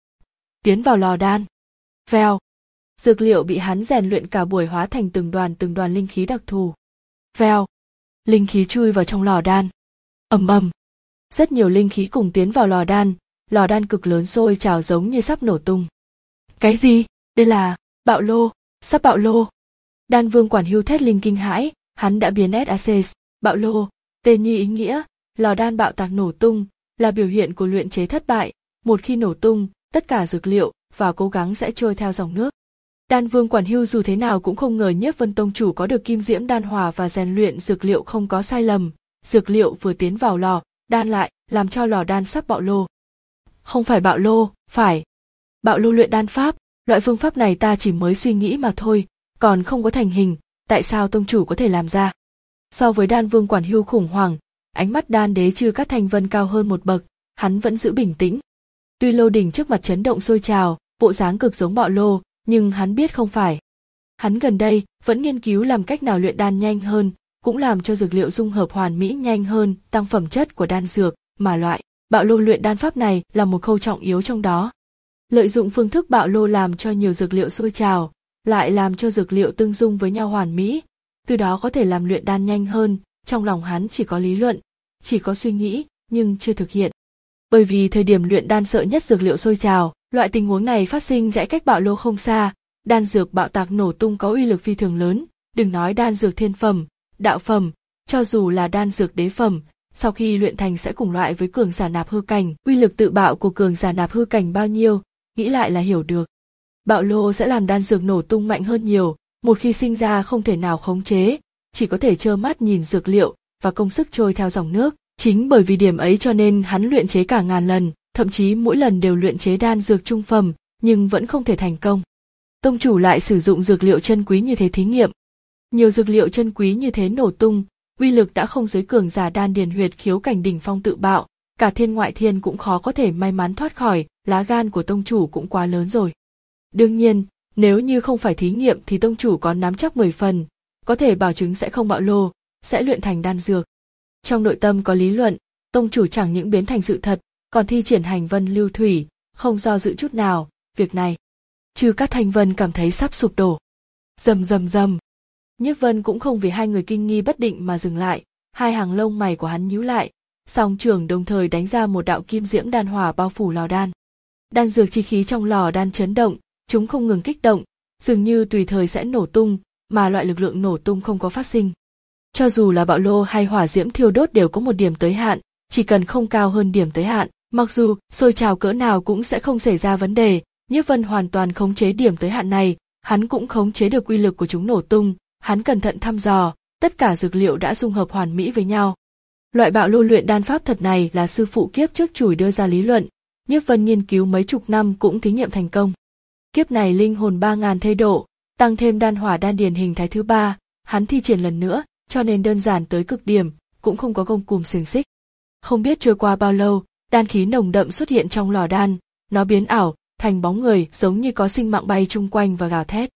[SPEAKER 1] Tiến vào lò đan. Vèo. Dược liệu bị hắn rèn luyện cả buổi hóa thành từng đoàn từng đoàn linh khí đặc thù. Vèo. Linh khí chui vào trong lò đan. Ầm ầm. Rất nhiều linh khí cùng tiến vào lò đan, lò đan cực lớn sôi trào giống như sắp nổ tung. Cái gì? Đây là bạo lô, sắp bạo lô. Đan Vương Quản Hưu thét linh kinh hãi, hắn đã biến ét a xê, bạo lô, tên như ý nghĩa, lò đan bạo tạc nổ tung, là biểu hiện của luyện chế thất bại, một khi nổ tung, tất cả dược liệu và cố gắng sẽ trôi theo dòng nước. Đan Vương Quản Hưu dù thế nào cũng không ngờ Nhiếp Vân tông chủ có được kim diễm đan hỏa và rèn luyện dược liệu không có sai lầm, dược liệu vừa tiến vào lò, đan lại, làm cho lò đan sắp bạo lô. Không phải bạo lô, phải. Bạo lô luyện đan pháp, loại phương pháp này ta chỉ mới suy nghĩ mà thôi, còn không có thành hình, tại sao tông chủ có thể làm ra? So với Đan Vương Quản Hưu khủng hoảng, ánh mắt Đan Đế Chư Cát Thanh Vân cao hơn một bậc, hắn vẫn giữ bình tĩnh. Tuy lô đỉnh trước mặt chấn động sôi trào, bộ dáng cực giống bạo lô, nhưng hắn biết không phải. Hắn gần đây vẫn nghiên cứu làm cách nào luyện đan nhanh hơn, cũng làm cho dược liệu dung hợp hoàn mỹ nhanh hơn, tăng phẩm chất của đan dược, mà loại bạo lô luyện đan pháp này là một khâu trọng yếu trong đó. Lợi dụng phương thức bạo lô làm cho nhiều dược liệu sôi trào, lại làm cho dược liệu tương dung với nhau hoàn mỹ, từ đó có thể làm luyện đan nhanh hơn. Trong lòng hắn chỉ có lý luận, chỉ có suy nghĩ, nhưng chưa thực hiện. Bởi vì thời điểm luyện đan sợ nhất dược liệu sôi trào, loại tình huống này phát sinh rẽ cách bạo lô không xa, đan dược bạo tạc nổ tung có uy lực phi thường lớn, đừng nói đan dược thiên phẩm, đạo phẩm, cho dù là đan dược đế phẩm, sau khi luyện thành sẽ cùng loại với cường giả nạp hư cảnh, uy lực tự bạo của cường giả nạp hư cảnh bao nhiêu, nghĩ lại là hiểu được. Bạo lô sẽ làm đan dược nổ tung mạnh hơn nhiều, một khi sinh ra không thể nào khống chế, chỉ có thể trơ mắt nhìn dược liệu và công sức trôi theo dòng nước. Chính bởi vì điểm ấy cho nên hắn luyện chế cả ngàn lần, thậm chí mỗi lần đều luyện chế đan dược trung phẩm, nhưng vẫn không thể thành công. Tông chủ lại sử dụng dược liệu chân quý như thế thí nghiệm. Nhiều dược liệu chân quý như thế nổ tung, uy lực đã không dưới cường giả đan điền huyệt khiếu cảnh đỉnh phong tự bạo, cả thiên ngoại thiên cũng khó có thể may mắn thoát khỏi, lá gan của tông chủ cũng quá lớn rồi. Đương nhiên, nếu như không phải thí nghiệm thì tông chủ có nắm chắc mười phần, có thể bảo chứng sẽ không bạo lô, sẽ luyện thành đan dược. Trong nội tâm có lý luận, tông chủ chẳng những biến thành sự thật, còn thi triển hành vân lưu thủy, không do dự chút nào, việc này. Chư Cát Thanh Vân cảm thấy sắp sụp đổ. Rầm rầm rầm. Nhiếp Vân cũng không vì hai người kinh nghi bất định mà dừng lại, hai hàng lông mày của hắn nhíu lại, song trường đồng thời đánh ra một đạo kim diễm đan hỏa bao phủ lò đan. Đan dược chi khí trong lò đan chấn động, chúng không ngừng kích động, dường như tùy thời sẽ nổ tung, mà loại lực lượng nổ tung không có phát sinh. Cho dù là bạo lô hay hỏa diễm thiêu đốt đều có một điểm tới hạn, chỉ cần không cao hơn điểm tới hạn, mặc dù sôi trào cỡ nào cũng sẽ không xảy ra vấn đề. Nhiếp Vân hoàn toàn khống chế điểm tới hạn này, hắn cũng khống chế được uy lực của chúng nổ tung, hắn cẩn thận thăm dò, tất cả dược liệu đã dung hợp hoàn mỹ với nhau. Loại bạo lô luyện đan pháp thật này là sư phụ kiếp trước chủi đưa ra lý luận, Nhiếp Vân nghiên cứu mấy chục năm cũng thí nghiệm thành công. Kiếp này linh hồn ba ngàn thê độ, tăng thêm đan hỏa đan điền hình thái thứ ba, hắn thi triển lần nữa, cho nên đơn giản tới cực điểm, cũng không có gông cùm xiềng xích. Không biết trôi qua bao lâu, đan khí nồng đậm xuất hiện trong lò đan, nó biến ảo thành bóng người giống như có sinh mạng bay chung quanh và gào thét.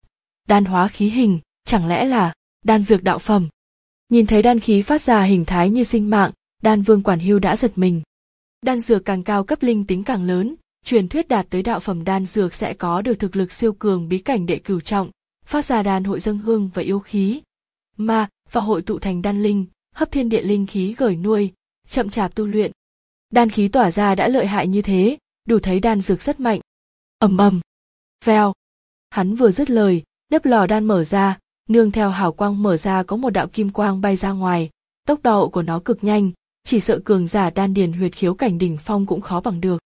[SPEAKER 1] Đan hóa khí hình, chẳng lẽ là đan dược đạo phẩm? Nhìn thấy đan khí phát ra hình thái như sinh mạng, Đan Vương Quản Hưu đã giật mình. Đan dược càng cao cấp linh tính càng lớn, truyền thuyết đạt tới đạo phẩm đan dược sẽ có được thực lực siêu cường bí cảnh đệ cửu trọng, phát ra đan hội dâng hương và yêu khí. Mà và hội tụ thành đan linh, hấp thiên địa linh khí gửi nuôi, chậm chạp tu luyện. Đan khí tỏa ra đã lợi hại như thế, đủ thấy đan dược rất mạnh. Ầm ầm, vèo. Hắn vừa dứt lời, nắp lò đan mở ra, nương theo hào quang mở ra có một đạo kim quang bay ra ngoài, tốc độ của nó cực nhanh, chỉ sợ cường giả đan điền huyệt khiếu cảnh đỉnh phong cũng khó bằng được.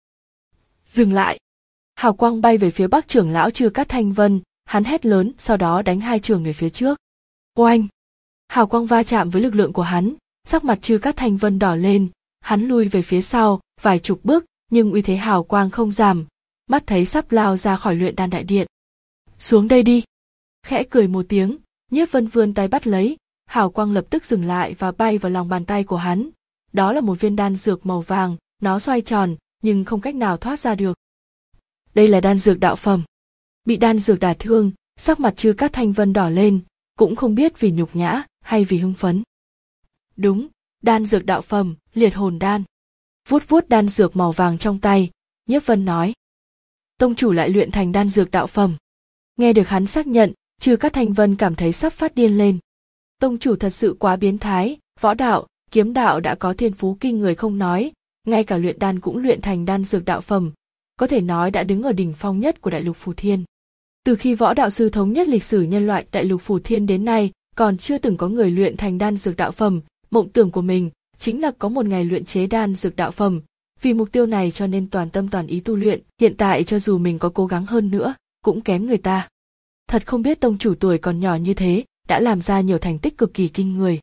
[SPEAKER 1] Dừng lại. Hào quang bay về phía Bắc trưởng lão Chư Cát Thanh Vân, hắn hét lớn, sau đó đánh hai trường về phía trước. Oanh! Hào quang va chạm với lực lượng của hắn, sắc mặt Chư Cát Thanh Vân đỏ lên, hắn lui về phía sau vài chục bước, nhưng uy thế hào quang không giảm, mắt thấy sắp lao ra khỏi luyện đan đại điện. Xuống đây đi. Khẽ cười một tiếng, Nhiếp Vân vươn tay bắt lấy, hào quang lập tức dừng lại và bay vào lòng bàn tay của hắn. Đó là một viên đan dược màu vàng, nó xoay tròn, nhưng không cách nào thoát ra được. Đây là đan dược đạo phẩm. Bị đan dược đả thương, sắc mặt Chư Cát Thanh Vân đỏ lên, cũng không biết vì nhục nhã hay vì hưng phấn. Đúng, đan dược đạo phẩm, liệt hồn đan. Vuốt vuốt đan dược màu vàng trong tay, Nhiếp Vân nói. Tông chủ lại luyện thành đan dược đạo phẩm. Nghe được hắn xác nhận, Chư Cát Thanh Vân cảm thấy sắp phát điên lên. Tông chủ thật sự quá biến thái, võ đạo, kiếm đạo đã có thiên phú kinh người không nói, ngay cả luyện đan cũng luyện thành đan dược đạo phẩm, có thể nói đã đứng ở đỉnh phong nhất của đại lục Phù Thiên. Từ khi võ đạo sư thống nhất lịch sử nhân loại đại lục Phù Thiên đến nay, còn chưa từng có người luyện thành đan dược đạo phẩm, mộng tưởng của mình chính là có một ngày luyện chế đan dược đạo phẩm, vì mục tiêu này cho nên toàn tâm toàn ý tu luyện, hiện tại cho dù mình có cố gắng hơn nữa, cũng kém người ta. Thật không biết tông chủ tuổi còn nhỏ như thế, đã làm ra nhiều thành tích cực kỳ kinh người.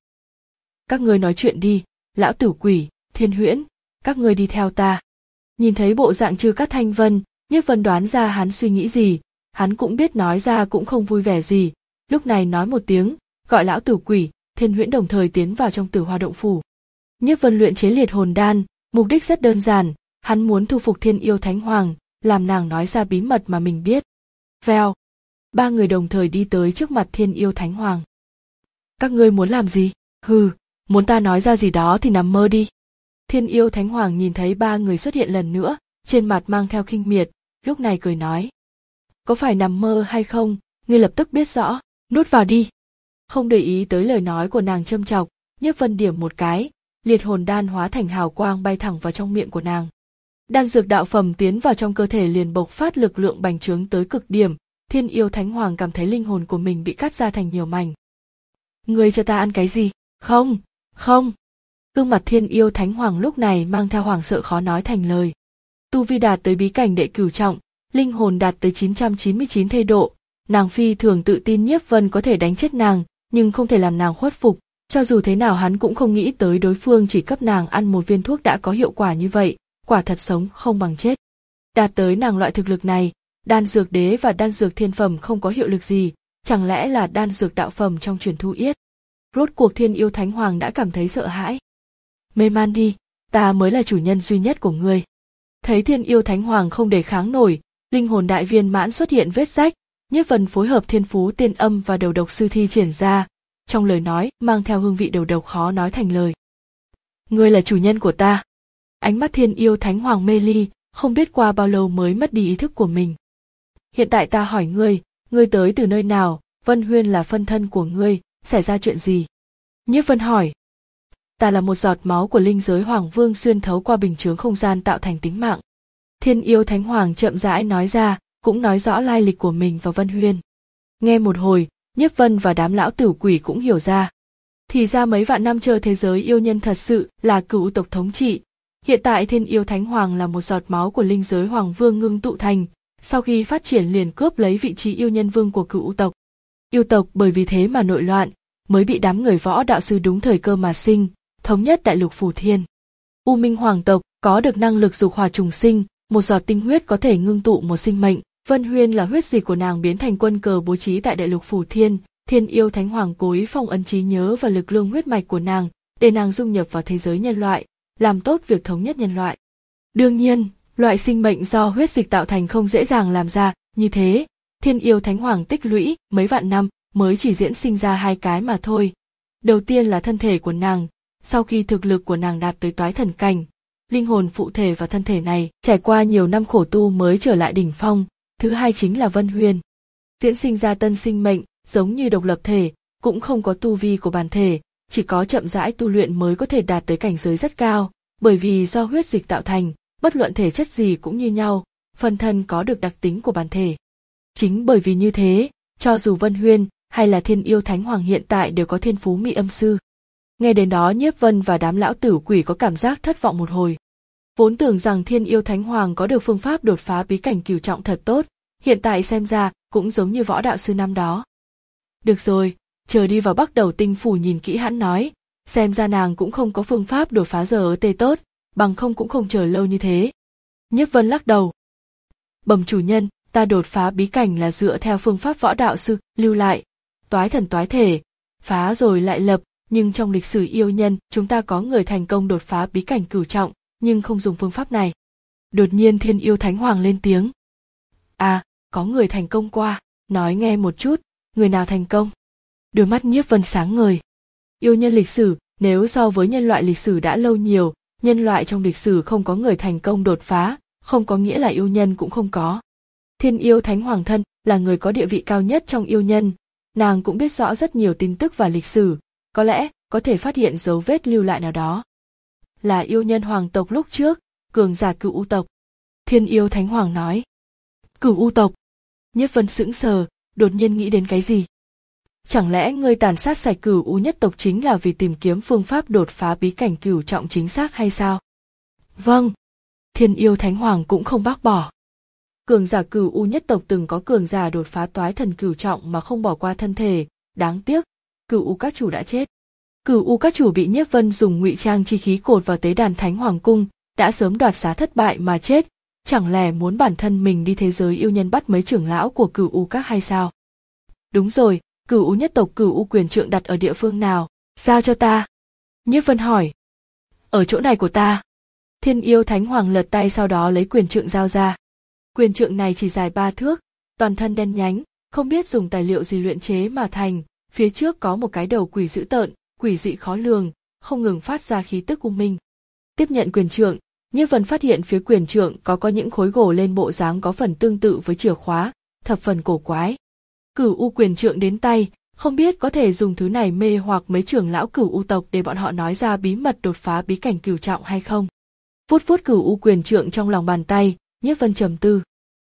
[SPEAKER 1] Các ngươi nói chuyện đi, lão tử quỷ, Thiên Huyễn, các ngươi đi theo ta. Nhìn thấy bộ dạng Chư Cát Thanh Vân, Nhiếp Vân đoán ra hắn suy nghĩ gì, hắn cũng biết nói ra cũng không vui vẻ gì, lúc này nói một tiếng, gọi lão tử quỷ, Thiên Huyễn đồng thời tiến vào trong Tử Hoa động phủ. Nhiếp Vân luyện chế liệt hồn đan, mục đích rất đơn giản, hắn muốn thu phục Thiên Yêu Thánh Hoàng, làm nàng nói ra bí mật mà mình biết. Vèo, ba người đồng thời đi tới trước mặt Thiên Yêu Thánh Hoàng. Các ngươi muốn làm gì? Hừ, muốn ta nói ra gì đó thì nằm mơ đi. Thiên Yêu Thánh Hoàng nhìn thấy ba người xuất hiện lần nữa, trên mặt mang theo khinh miệt, lúc này cười nói. Có phải nằm mơ hay không, ngươi lập tức biết rõ, nuốt vào đi. Không để ý tới lời nói của nàng châm chọc, Nhiếp Vân điểm một cái, liệt hồn đan hóa thành hào quang bay thẳng vào trong miệng của nàng. Đan dược đạo phẩm tiến vào trong cơ thể liền bộc phát lực lượng bành trướng tới cực điểm, Thiên Yêu Thánh Hoàng cảm thấy linh hồn của mình bị cắt ra thành nhiều mảnh. Ngươi cho ta ăn cái gì? Không, không. Gương mặt Thiên Yêu Thánh Hoàng lúc này mang theo hoảng sợ khó nói thành lời. Tu vi đạt tới bí cảnh đệ cửu trọng, linh hồn đạt tới chín trăm chín mươi chín thê độ, nàng phi thường tự tin Nhiếp Vân có thể đánh chết nàng, nhưng không thể làm nàng khuất phục, cho dù thế nào hắn cũng không nghĩ tới đối phương chỉ cấp nàng ăn một viên thuốc đã có hiệu quả như vậy, quả thật sống không bằng chết. Đạt tới nàng loại thực lực này, đan dược đế và đan dược thiên phẩm không có hiệu lực gì, chẳng lẽ là đan dược đạo phẩm trong truyền thu yết. Rốt cuộc Thiên Yêu Thánh Hoàng đã cảm thấy sợ hãi. Mê man đi, ta mới là chủ nhân duy nhất của ngươi. Thấy Thiên Yêu Thánh Hoàng không đề kháng nổi, linh hồn đại viên mãn xuất hiện vết rách, Nhiếp Vân phối hợp thiên phú tiên âm và đầu độc sư thi triển ra, trong lời nói mang theo hương vị đầu độc khó nói thành lời. Ngươi là chủ nhân của ta. Ánh mắt Thiên Yêu Thánh Hoàng mê ly, không biết qua bao lâu mới mất đi ý thức của mình. Hiện tại ta hỏi ngươi, ngươi tới từ nơi nào, Vân Huyên là phân thân của ngươi, xảy ra chuyện gì? Nhiếp Vân hỏi. Ta là một giọt máu của linh giới Hoàng Vương xuyên thấu qua bình chướng không gian tạo thành tính mạng. Thiên Yêu Thánh Hoàng chậm rãi nói ra, cũng nói rõ lai lịch của mình và Vân Huyên. Nghe một hồi, Nhiếp Vân và đám lão tử quỷ cũng hiểu ra. Thì ra mấy vạn năm chờ thế giới yêu nhân thật sự là cửu tộc thống trị. Hiện tại Thiên Yêu Thánh Hoàng là một giọt máu của linh giới Hoàng Vương ngưng tụ thành, sau khi phát triển liền cướp lấy vị trí yêu nhân vương của cửu tộc. Yêu tộc bởi vì thế mà nội loạn, mới bị đám người võ đạo sư đúng thời cơ mà sinh, thống nhất đại lục Phù Thiên. U Minh Hoàng tộc có được năng lực dục hỏa trùng sinh, một giọt tinh huyết có thể ngưng tụ một sinh mệnh. Vân Huyên là huyết dịch của nàng biến thành quân cờ bố trí tại đại lục Phù Thiên. Thiên Yêu Thánh Hoàng cố ý phong ấn trí nhớ và lực lượng huyết mạch của nàng, để nàng dung nhập vào thế giới nhân loại, làm tốt việc thống nhất nhân loại. Đương nhiên, loại sinh mệnh do huyết dịch tạo thành không dễ dàng làm ra, như thế, Thiên Yêu Thánh Hoàng tích lũy mấy vạn năm mới chỉ diễn sinh ra hai cái mà thôi. Đầu tiên là thân thể của nàng, sau khi thực lực của nàng đạt tới toái thần cảnh, linh hồn phụ thể vào thân thể này, trải qua nhiều năm khổ tu mới trở lại đỉnh phong. Thứ hai chính là Vân Huyên. Diễn sinh ra tân sinh mệnh, giống như độc lập thể, cũng không có tu vi của bản thể, chỉ có chậm rãi tu luyện mới có thể đạt tới cảnh giới rất cao, bởi vì do huyết dịch tạo thành, bất luận thể chất gì cũng như nhau, phần thân có được đặc tính của bản thể. Chính bởi vì như thế, cho dù Vân Huyên hay là Thiên Yêu Thánh Hoàng hiện tại đều có thiên phú Mị Âm sư. Nghe đến đó Nhiếp Vân và đám lão tử quỷ có cảm giác thất vọng một hồi. Vốn tưởng rằng Thiên Yêu Thánh Hoàng có được phương pháp đột phá bí cảnh cửu trọng thật tốt, hiện tại xem ra cũng giống như võ đạo sư năm đó. Được rồi, chờ đi vào Bắc Đầu Tinh phủ nhìn kỹ hắn nói, xem ra nàng cũng không có phương pháp đột phá giờ tê tốt, bằng không cũng không chờ lâu như thế. Nhiếp Vân lắc đầu. Bẩm chủ nhân, ta đột phá bí cảnh là dựa theo phương pháp võ đạo sư lưu lại, toái thần toái thể, phá rồi lại lập, nhưng trong lịch sử yêu nhân chúng ta có người thành công đột phá bí cảnh cửu trọng, nhưng không dùng phương pháp này. Đột nhiên Thiên Yêu Thánh Hoàng lên tiếng. À, có người thành công qua, nói nghe một chút, người nào thành công? Đôi mắt Nhiếp Vân sáng ngời. Yêu nhân lịch sử, nếu so với nhân loại lịch sử đã lâu nhiều, nhân loại trong lịch sử không có người thành công đột phá, không có nghĩa là yêu nhân cũng không có. Thiên Yêu Thánh Hoàng thân là người có địa vị cao nhất trong yêu nhân, nàng cũng biết rõ rất nhiều tin tức và lịch sử, có lẽ có thể phát hiện dấu vết lưu lại nào đó. Là yêu nhân hoàng tộc lúc trước, cường giả Cửu U tộc. Thiên Yêu Thánh Hoàng nói. Cửu U tộc. Nhiếp Vân sững sờ, đột nhiên nghĩ đến cái gì? Chẳng lẽ ngươi tàn sát sạch Cửu U nhất tộc chính là vì tìm kiếm phương pháp đột phá bí cảnh cửu trọng chính xác hay sao? Vâng. Thiên Yêu Thánh Hoàng cũng không bác bỏ. Cường giả Cửu U nhất tộc từng có cường giả đột phá toái thần cửu trọng mà không bỏ qua thân thể, đáng tiếc, Cửu U các chủ đã chết. Cửu U các chủ bị Nhiếp Vân dùng ngụy trang chi khí cột vào tế đàn Thánh Hoàng cung, đã sớm đoạt xá thất bại mà chết, chẳng lẽ muốn bản thân mình đi thế giới yêu nhân bắt mấy trưởng lão của Cửu U các hay sao? Đúng rồi, Cửu U nhất tộc Cửu U quyền trượng đặt ở địa phương nào, giao cho ta. Nhiếp Vân hỏi. Ở chỗ này của ta. Thiên Yêu Thánh Hoàng lật tay sau đó lấy quyền trượng giao ra. Quyền trượng này chỉ dài ba thước, toàn thân đen nhánh, không biết dùng tài liệu gì luyện chế mà thành, phía trước có một cái đầu quỷ dữ tợn, quỷ dị khó lường, không ngừng phát ra khí tức u minh. Tiếp nhận quyền trượng, Nhiếp Vân phát hiện phía quyền trượng có có những khối gỗ lên bộ dáng có phần tương tự với chìa khóa, thập phần cổ quái. Cửu U quyền trượng đến tay, không biết có thể dùng thứ này mê hoặc mấy trưởng lão Cửu U tộc để bọn họ nói ra bí mật đột phá bí cảnh cửu trọng hay không. Vuốt vuốt Cửu U quyền trượng trong lòng bàn tay, Nhiếp Vân trầm tư.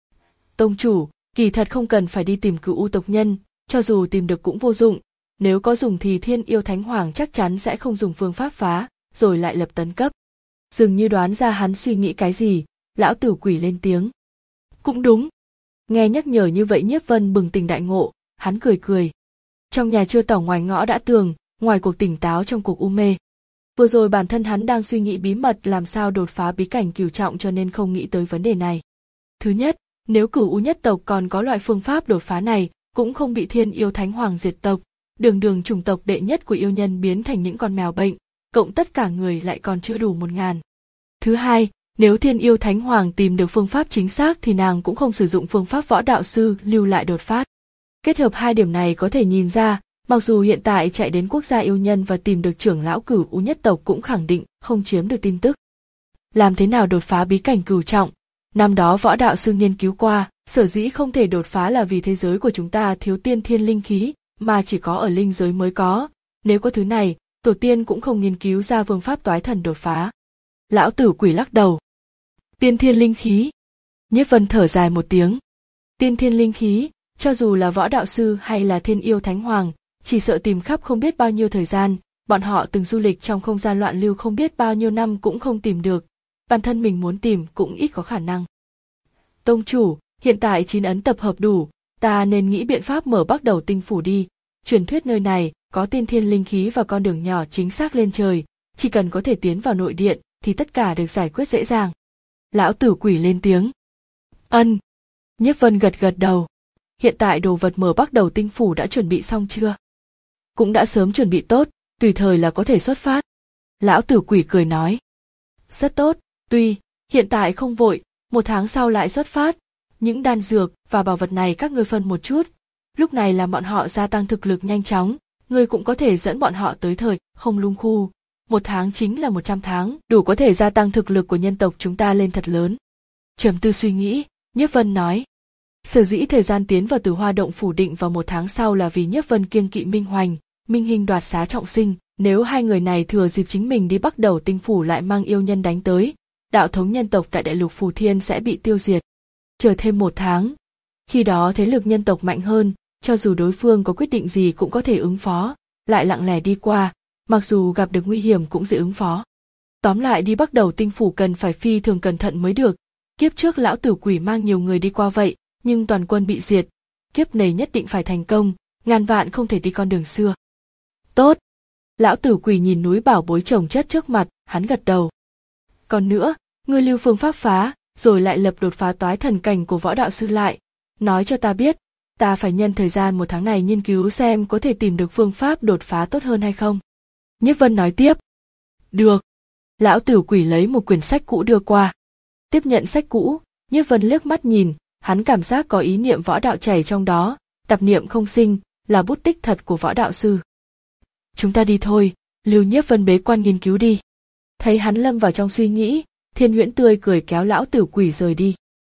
[SPEAKER 1] Tông chủ, kỳ thật không cần phải đi tìm Cửu U tộc nhân, cho dù tìm được cũng vô dụng, nếu có dùng thì Thiên Yêu Thánh Hoàng chắc chắn sẽ không dùng phương pháp phá, rồi lại lập tấn cấp. Dường như đoán ra hắn suy nghĩ cái gì, lão tử quỷ lên tiếng. Cũng đúng. Nghe nhắc nhở như vậy Nhiếp Vân bừng tỉnh đại ngộ, hắn cười cười. Trong nhà chưa tỏ ngoài ngõ đã tường, ngoài cuộc tỉnh táo trong cuộc u mê. Vừa rồi bản thân hắn đang suy nghĩ bí mật làm sao đột phá bí cảnh cửu trọng cho nên không nghĩ tới vấn đề này. Thứ nhất, nếu Cửu U nhất tộc còn có loại phương pháp đột phá này, cũng không bị Thiên Yêu Thánh Hoàng diệt tộc, đường đường chủng tộc đệ nhất của yêu nhân biến thành những con mèo bệnh, cộng tất cả người lại còn chưa đủ một ngàn. Thứ hai, nếu Thiên Yêu Thánh Hoàng tìm được phương pháp chính xác thì nàng cũng không sử dụng phương pháp võ đạo sư lưu lại đột phát. Kết hợp hai điểm này có thể nhìn ra, mặc dù hiện tại chạy đến quốc gia yêu nhân và tìm được trưởng lão Cửu U nhất tộc cũng khẳng định không chiếm được tin tức. Làm thế nào đột phá bí cảnh cửu trọng? Năm đó võ đạo sư nghiên cứu qua, sở dĩ không thể đột phá là vì thế giới của chúng ta thiếu tiên thiên linh khí, mà chỉ có ở linh giới mới có. Nếu có thứ này, tổ tiên cũng không nghiên cứu ra phương pháp toái thần đột phá. Lão tử quỷ lắc đầu. Tiên thiên linh khí. Nhiếp Vân thở dài một tiếng. Tiên thiên linh khí, cho dù là võ đạo sư hay là Thiên Yêu Thánh Hoàng, chỉ sợ tìm khắp không biết bao nhiêu thời gian, bọn họ từng du lịch trong không gian loạn lưu không biết bao nhiêu năm cũng không tìm được, bản thân mình muốn tìm cũng ít có khả năng. Tông chủ, hiện tại chín ấn tập hợp đủ, ta nên nghĩ biện pháp mở Bắc Đầu Tinh phủ đi, truyền thuyết nơi này có tiên thiên linh khí và con đường nhỏ chính xác lên trời, chỉ cần có thể tiến vào nội điện thì tất cả được giải quyết dễ dàng. Lão tử quỷ lên tiếng. Ân. Nhiếp Vân gật gật đầu. Hiện tại đồ vật mở Bắc Đầu Tinh phủ đã chuẩn bị xong chưa? Cũng đã sớm chuẩn bị tốt, tùy thời là có thể xuất phát. Lão tử quỷ cười nói. Rất tốt, tuy, hiện tại không vội, một tháng sau lại xuất phát. Những đan dược và bảo vật này các ngươi phân một chút. Lúc này làm bọn họ gia tăng thực lực nhanh chóng, ngươi cũng có thể dẫn bọn họ tới thời, không lung khu. Một tháng chính là một trăm tháng, đủ có thể gia tăng thực lực của nhân tộc chúng ta lên thật lớn. Trầm tư suy nghĩ, Nhiếp Vân nói. Sở dĩ thời gian tiến vào Tử Hoa động phủ định vào một tháng sau là vì Nhiếp Vân kiêng kỵ Minh Hoành, Minh Hinh đoạt xá trọng sinh, nếu hai người này thừa dịp chính mình đi bắt đầu tinh phủ lại mang yêu nhân đánh tới, đạo thống nhân tộc tại đại lục Phù Thiên sẽ bị tiêu diệt. Chờ thêm một tháng, khi đó thế lực nhân tộc mạnh hơn, cho dù đối phương có quyết định gì cũng có thể ứng phó, lại lặng lẽ đi qua, mặc dù gặp được nguy hiểm cũng dễ ứng phó. Tóm lại đi bắt đầu tinh phủ cần phải phi thường cẩn thận mới được, kiếp trước lão tử quỷ mang nhiều người đi qua vậy, nhưng toàn quân bị diệt, kiếp này nhất định phải thành công, ngàn vạn không thể đi con đường xưa. Tốt. Lão tử quỷ nhìn núi bảo bối chồng chất trước mặt, hắn gật đầu. Còn nữa, ngươi lưu phương pháp phá, rồi lại lập đột phá toái thần cảnh của võ đạo sư lại, nói cho ta biết, ta phải nhân thời gian một tháng này nghiên cứu xem có thể tìm được phương pháp đột phá tốt hơn hay không. Nhiếp Vân nói tiếp. Được. Lão tử quỷ lấy một quyển sách cũ đưa qua. Tiếp nhận sách cũ, Nhiếp Vân liếc mắt nhìn, hắn cảm giác có ý niệm võ đạo chảy trong đó, tạp niệm không sinh, là bút tích thật của võ đạo sư. Chúng ta đi thôi, lưu Nhiếp Vân bế quan nghiên cứu đi. Thấy hắn lâm vào trong suy nghĩ, Thiên Huyễn tươi cười kéo lão tử quỷ rời đi.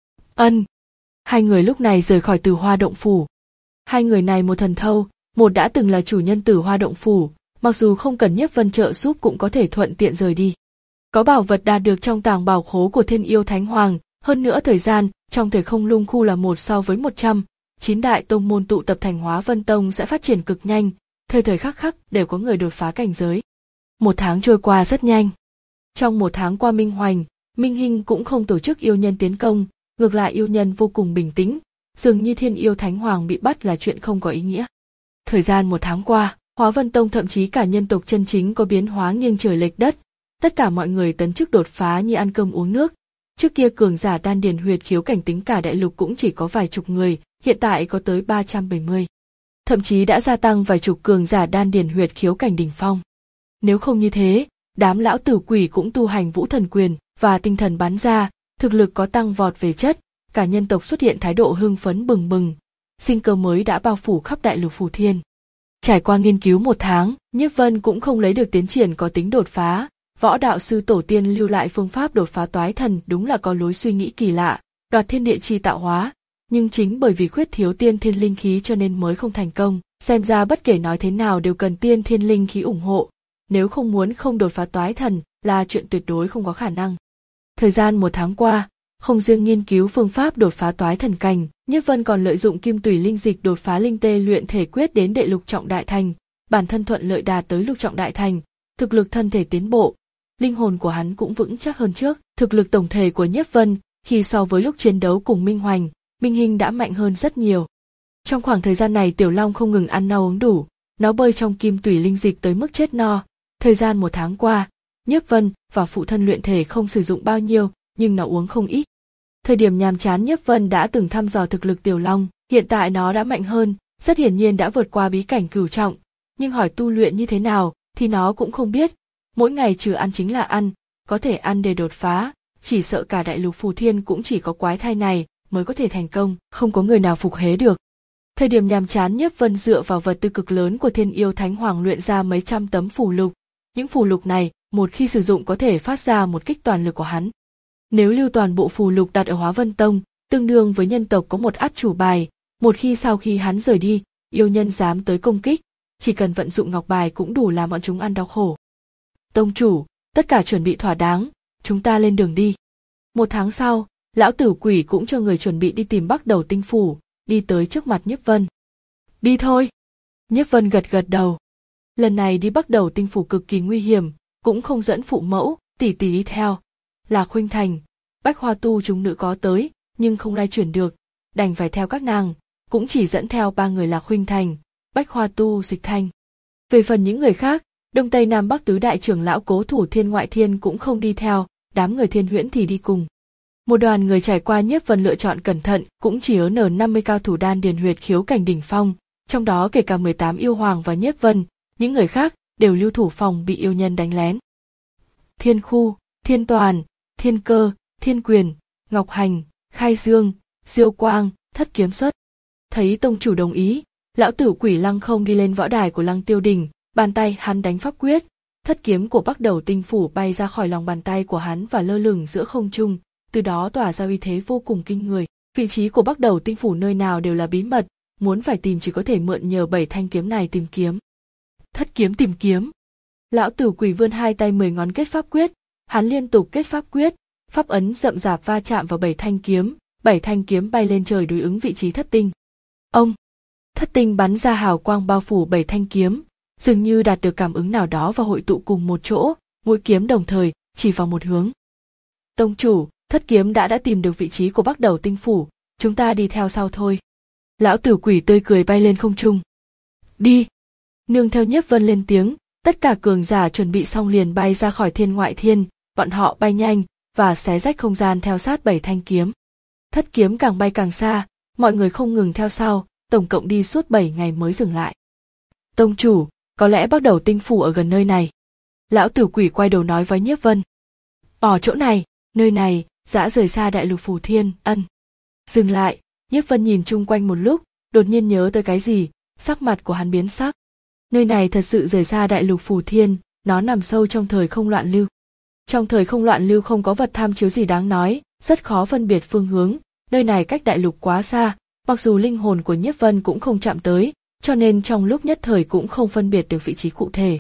[SPEAKER 1] Ân. Hai người lúc này rời khỏi Tử Hoa động phủ. Hai người này một thần thâu, một đã từng là chủ nhân Tử Hoa động phủ, mặc dù không cần Nhiếp Vân trợ giúp cũng có thể thuận tiện rời đi. Có bảo vật đạt được trong tàng bảo khố của Thiên Yêu Thánh Hoàng, hơn nữa thời gian trong thời không lung khu là một so với một trăm, chín đại tông môn tụ tập thành Hóa Vân Tông sẽ phát triển cực nhanh, thời thời khắc khắc đều có người đột phá cảnh giới. Một tháng trôi qua rất nhanh. Trong một tháng qua Minh Hoành, Minh Hinh cũng không tổ chức yêu nhân tiến công, ngược lại yêu nhân vô cùng bình tĩnh, dường như Thiên Yêu Thánh Hoàng bị bắt là chuyện không có ý nghĩa. Thời gian một tháng qua, Hóa Vân Tông thậm chí cả nhân tộc chân chính có biến hóa nghiêng trời lệch đất, tất cả mọi người tấn chức đột phá như ăn cơm uống nước. Trước kia cường giả đan điền huyệt khiếu cảnh tính cả đại lục cũng chỉ có vài chục người, hiện tại có tới ba trăm bảy mươi. Thậm chí đã gia tăng vài chục cường giả đan điền huyệt khiếu cảnh đỉnh phong. Nếu không như thế, đám lão tử quỷ cũng tu hành vũ thần quyền và tinh thần bắn ra, thực lực có tăng vọt về chất, cả nhân tộc xuất hiện thái độ hưng phấn bừng bừng, sinh cơ mới đã bao phủ khắp đại lục Phù Thiên. Trải qua nghiên cứu một tháng, Nhiếp Vân cũng không lấy được tiến triển có tính đột phá, võ đạo sư tổ tiên lưu lại phương pháp đột phá toái thần đúng là có lối suy nghĩ kỳ lạ, đoạt thiên địa chi tạo hóa, nhưng chính bởi vì khuyết thiếu tiên thiên linh khí cho nên mới không thành công, xem ra bất kể nói thế nào đều cần tiên thiên linh khí ủng hộ, nếu không muốn không đột phá toái thần là chuyện tuyệt đối không có khả năng. Thời gian một tháng qua, không riêng nghiên cứu phương pháp đột phá toái thần cảnh, Nhiếp Vân còn lợi dụng kim tủy linh dịch đột phá linh tê luyện thể quyết đến đệ lục trọng đại thành, bản thân thuận lợi đạt tới lục trọng đại thành, thực lực thân thể tiến bộ, linh hồn của hắn cũng vững chắc hơn trước, thực lực tổng thể của Nhiếp Vân khi so với lúc chiến đấu cùng Minh Hoành, Minh Hinh đã mạnh hơn rất nhiều. Trong khoảng thời gian này Tiểu Long không ngừng ăn no uống đủ, nó bơi trong kim tủy linh dịch tới mức chết no. Thời gian một tháng qua, Nhiếp Vân và phụ thân luyện thể không sử dụng bao nhiêu, nhưng nó uống không ít. Thời điểm nhàm chán Nhiếp Vân đã từng thăm dò thực lực Tiểu Long, hiện tại nó đã mạnh hơn, rất hiển nhiên đã vượt qua bí cảnh cửu trọng, nhưng hỏi tu luyện như thế nào thì nó cũng không biết. Mỗi ngày trừ ăn chính là ăn, có thể ăn để đột phá, chỉ sợ cả đại lục Phù Thiên cũng chỉ có quái thai này mới có thể thành công, không có người nào phục hế được. Thời điểm nhàm chán Nhiếp Vân dựa vào vật tư cực lớn của Thiên Yêu Thánh Hoàng luyện ra mấy trăm tấm phù lục. Những phù lục này, một khi sử dụng có thể phát ra một kích toàn lực của hắn. Nếu lưu toàn bộ phù lục đặt ở Hóa Vân Tông, tương đương với nhân tộc có một át chủ bài, một khi sau khi hắn rời đi, yêu nhân dám tới công kích, chỉ cần vận dụng ngọc bài cũng đủ làm bọn chúng ăn đau khổ. Tông chủ, tất cả chuẩn bị thỏa đáng, chúng ta lên đường đi. Một tháng sau, lão tử quỷ cũng cho người chuẩn bị đi tìm Bắc Đầu tinh phủ, đi tới trước mặt Nhiếp Vân. Đi thôi. Nhiếp Vân gật gật đầu. Lần này đi Bắc Đầu tinh phủ cực kỳ nguy hiểm, cũng không dẫn phụ mẫu, tỷ tỷ đi theo. Là Khuynh Thành, Bách Hoa Tu chúng nữ có tới, nhưng không lai chuyển được, đành phải theo các nàng, cũng chỉ dẫn theo ba người là Khuynh Thành, Bách Hoa Tu, Dịch Thanh. Về phần những người khác, Đông Tây Nam Bắc tứ đại trưởng lão Cố Thủ Thiên Ngoại Thiên cũng không đi theo, đám người Thiên Huyễn thì đi cùng. Một đoàn người trải qua Nhiếp Vân lựa chọn cẩn thận, cũng chỉ ở nở năm mươi cao thủ đan điền huyệt khiếu cảnh đỉnh phong, trong đó kể cả mười tám yêu hoàng và Nhiếp Vân, những người khác đều lưu thủ phòng bị yêu nhân đánh lén. Thiên Khu, Thiên Toàn, Thiên Cơ, Thiên Quyền, Ngọc Hành, Khai Dương, Diêu Quang, Thất Kiếm Xuất. Thấy tông chủ đồng ý, lão tử quỷ Lăng Không đi lên võ đài của Lăng Tiêu Đỉnh, bàn tay hắn đánh pháp quyết, thất kiếm của Bắc Đầu tinh phủ bay ra khỏi lòng bàn tay của hắn và lơ lửng giữa không trung, từ đó tỏa ra uy thế vô cùng kinh người. Vị trí của Bắc Đầu Tinh Phủ nơi nào đều là bí mật, muốn phải tìm chỉ có thể mượn nhờ bảy thanh kiếm này tìm kiếm. Thất kiếm tìm kiếm. Lão Tử Quỷ vươn hai tay mười ngón kết pháp quyết, hắn liên tục kết pháp quyết, pháp ấn rậm rạp va chạm vào bảy thanh kiếm, bảy thanh kiếm bay lên trời đối ứng vị trí thất tinh. Ông, thất tinh bắn ra hào quang bao phủ bảy thanh kiếm, dường như đạt được cảm ứng nào đó và hội tụ cùng một chỗ, mũi kiếm đồng thời chỉ vào một hướng. Tông chủ, thất kiếm đã đã tìm được vị trí của Bắc Đầu Tinh Phủ, chúng ta đi theo sau thôi. Lão Tử Quỷ tươi cười bay lên không trung. Đi. Nương theo Nhiếp Vân lên tiếng, tất cả cường giả chuẩn bị xong liền bay ra khỏi thiên ngoại thiên, bọn họ bay nhanh và xé rách không gian theo sát bảy thanh kiếm. Thất kiếm càng bay càng xa, mọi người không ngừng theo sau, tổng cộng đi suốt bảy ngày mới dừng lại. Tông chủ, có lẽ Bắc Đầu Tinh Phủ ở gần nơi này. Lão Tử Quỷ quay đầu nói với Nhiếp Vân. Ở chỗ này, nơi này, dã rời xa đại lục Phù Thiên, ân. Dừng lại, Nhiếp Vân nhìn chung quanh một lúc, đột nhiên nhớ tới cái gì, sắc mặt của hắn biến sắc. Nơi này thật sự rời xa đại lục Phù Thiên, nó nằm sâu trong thời không loạn lưu. Trong thời không loạn lưu không có vật tham chiếu gì đáng nói, rất khó phân biệt phương hướng, nơi này cách đại lục quá xa, mặc dù linh hồn của Nhiếp Vân cũng không chạm tới, cho nên trong lúc nhất thời cũng không phân biệt được vị trí cụ thể.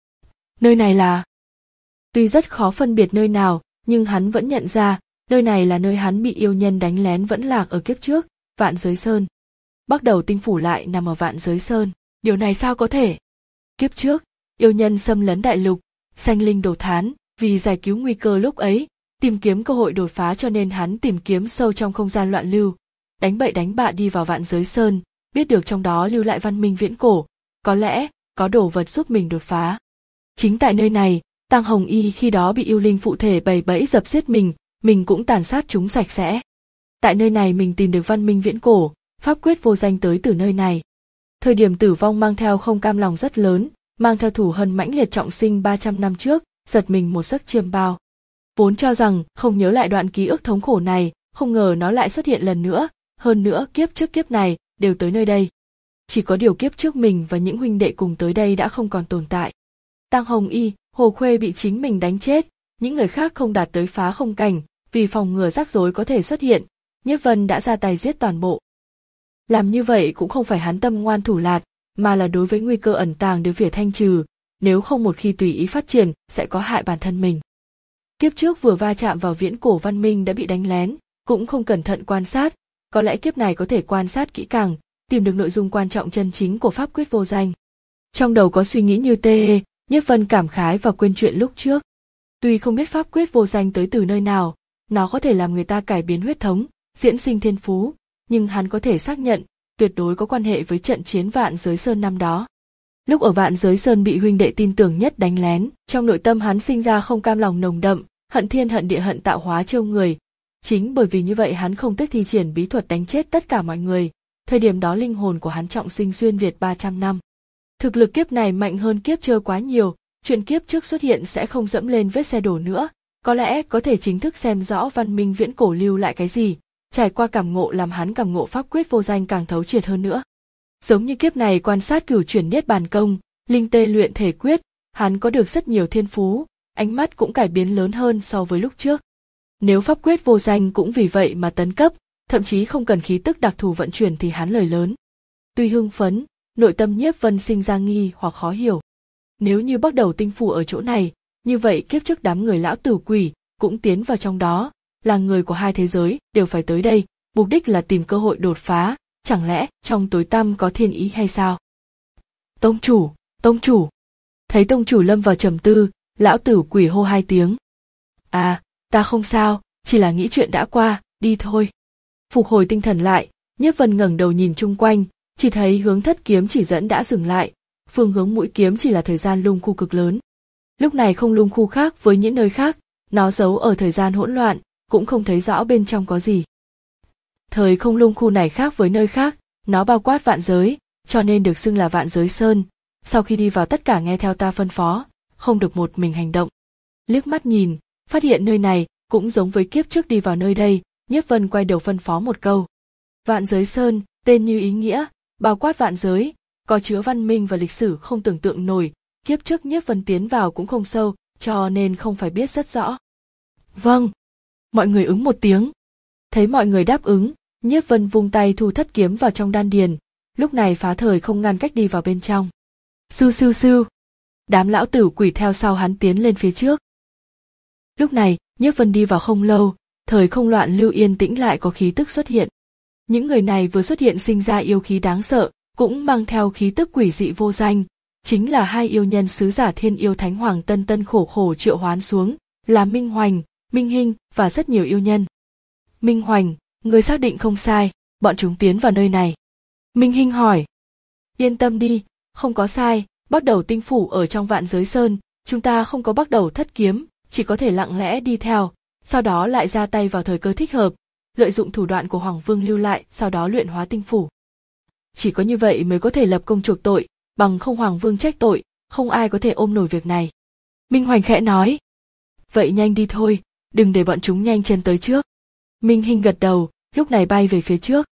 [SPEAKER 1] Nơi này là... Tuy rất khó phân biệt nơi nào, nhưng hắn vẫn nhận ra, nơi này là nơi hắn bị yêu nhân đánh lén vẫn lạc ở kiếp trước, Vạn Giới Sơn. Bắc Đầu Tinh Phủ lại nằm ở Vạn Giới Sơn, điều này sao có thể? Kiếp trước, yêu nhân xâm lấn đại lục, sanh linh đồ thán, vì giải cứu nguy cơ lúc ấy, tìm kiếm cơ hội đột phá cho nên hắn tìm kiếm sâu trong không gian loạn lưu, đánh bậy đánh bạ đi vào Vạn Giới Sơn, biết được trong đó lưu lại văn minh viễn cổ, có lẽ có đồ vật giúp mình đột phá. Chính tại nơi này, Tăng Hồng Y khi đó bị yêu linh phụ thể bày bẫy dập giết mình, mình cũng tàn sát chúng sạch sẽ. Tại nơi này mình tìm được văn minh viễn cổ, pháp quyết vô danh tới từ nơi này. Thời điểm tử vong mang theo không cam lòng rất lớn, mang theo thù hận mãnh liệt trọng sinh ba trăm năm trước, giật mình một giấc chiêm bao. Vốn cho rằng không nhớ lại đoạn ký ức thống khổ này, không ngờ nó lại xuất hiện lần nữa, hơn nữa kiếp trước kiếp này đều tới nơi đây. Chỉ có điều kiếp trước mình và những huynh đệ cùng tới đây đã không còn tồn tại. Tăng Hồng Y, Hồ Khuê bị chính mình đánh chết, những người khác không đạt tới phá không cảnh, vì phòng ngừa rắc rối có thể xuất hiện, Nhiếp Vân đã ra tay giết toàn bộ. Làm như vậy cũng không phải hắn tâm ngoan thủ lạt, mà là đối với nguy cơ ẩn tàng đều phải thanh trừ, nếu không một khi tùy ý phát triển sẽ có hại bản thân mình. Kiếp trước vừa va chạm vào viễn cổ văn minh đã bị đánh lén, cũng không cẩn thận quan sát, có lẽ kiếp này có thể quan sát kỹ càng, tìm được nội dung quan trọng chân chính của pháp quyết vô danh. Trong đầu có suy nghĩ như tê, Nhiếp Vân cảm khái và quên chuyện lúc trước. Tuy không biết pháp quyết vô danh tới từ nơi nào, nó có thể làm người ta cải biến huyết thống, diễn sinh thiên phú, nhưng hắn có thể xác nhận, tuyệt đối có quan hệ với trận chiến Vạn Giới Sơn năm đó. Lúc ở Vạn Giới Sơn bị huynh đệ tin tưởng nhất đánh lén, trong nội tâm hắn sinh ra không cam lòng nồng đậm, hận thiên hận địa hận tạo hóa trêu người. Chính bởi vì như vậy hắn không tiếc thi triển bí thuật đánh chết tất cả mọi người, thời điểm đó linh hồn của hắn trọng sinh xuyên Việt ba trăm năm. Thực lực kiếp này mạnh hơn kiếp trước quá nhiều, chuyện kiếp trước xuất hiện sẽ không dẫm lên vết xe đổ nữa, có lẽ có thể chính thức xem rõ văn minh viễn cổ lưu lại cái gì, trải qua cảm ngộ làm hắn cảm ngộ pháp quyết vô danh càng thấu triệt hơn nữa. Giống như kiếp này quan sát cửu chuyển niết bàn công, linh tê luyện thể quyết, hắn có được rất nhiều thiên phú, ánh mắt cũng cải biến lớn hơn so với lúc trước. Nếu pháp quyết vô danh cũng vì vậy mà tấn cấp, thậm chí không cần khí tức đặc thù vận chuyển thì hắn lời lớn. Tuy hưng phấn, nội tâm Nhiếp Vân sinh ra nghi hoặc khó hiểu. Nếu như Bắc Đầu Tinh Phủ ở chỗ này, như vậy kiếp trước đám người lão tử quỷ cũng tiến vào trong đó, là người của hai thế giới đều phải tới đây, mục đích là tìm cơ hội đột phá, chẳng lẽ trong tối tăm có thiên ý hay sao? Tông chủ, tông chủ. Thấy tông chủ lâm vào trầm tư, lão tử quỷ hô hai tiếng. À, ta không sao, chỉ là nghĩ chuyện đã qua, đi thôi. Phục hồi tinh thần lại, Nhiếp Vân ngẩng đầu nhìn chung quanh, chỉ thấy hướng thất kiếm chỉ dẫn đã dừng lại, phương hướng mũi kiếm chỉ là thời gian lung khu cực lớn. Lúc này không lung khu khác với những nơi khác, nó giấu ở thời gian hỗn loạn, cũng không thấy rõ bên trong có gì. Thời không lung khu này khác với nơi khác, nó bao quát vạn giới, cho nên được xưng là Vạn Giới Sơn. Sau khi đi vào tất cả nghe theo ta phân phó, không được một mình hành động. Liếc mắt nhìn, phát hiện nơi này cũng giống với kiếp trước đi vào nơi đây, Nhiếp Vân quay đầu phân phó một câu. Vạn Giới Sơn, tên như ý nghĩa, bao quát vạn giới, có chứa văn minh và lịch sử không tưởng tượng nổi, kiếp trước Nhiếp Vân tiến vào cũng không sâu, cho nên không phải biết rất rõ. Vâng. Mọi người ứng một tiếng. Thấy mọi người đáp ứng, Nhiếp Vân vung tay thu thất kiếm vào trong đan điền, lúc này phá thời không ngăn cách đi vào bên trong. Sưu sưu sưu, đám lão tử quỷ theo sau hắn tiến lên phía trước. Lúc này, Nhiếp Vân đi vào không lâu, thời không loạn lưu yên tĩnh lại có khí tức xuất hiện. Những người này vừa xuất hiện sinh ra yêu khí đáng sợ, cũng mang theo khí tức quỷ dị vô danh, chính là hai yêu nhân sứ giả Thiên Yêu Thánh Hoàng tân tân khổ khổ triệu hoán xuống, là Minh Hoành, Minh Hinh và rất nhiều yêu nhân. Minh Hoành, người xác định không sai, bọn chúng tiến vào nơi này. Minh Hinh hỏi. Yên tâm đi, không có sai, bắt đầu tinh phủ ở trong Vạn Giới Sơn, chúng ta không có bắt đầu thất kiếm, chỉ có thể lặng lẽ đi theo, sau đó lại ra tay vào thời cơ thích hợp, lợi dụng thủ đoạn của Hoàng Vương lưu lại, sau đó luyện hóa tinh phủ. Chỉ có như vậy mới có thể lập công chuộc tội, bằng không Hoàng Vương trách tội, không ai có thể ôm nổi việc này. Minh Hoành khẽ nói. Vậy nhanh đi thôi, đừng để bọn chúng nhanh chân tới trước. Minh Hinh gật đầu, lúc này bay về phía trước.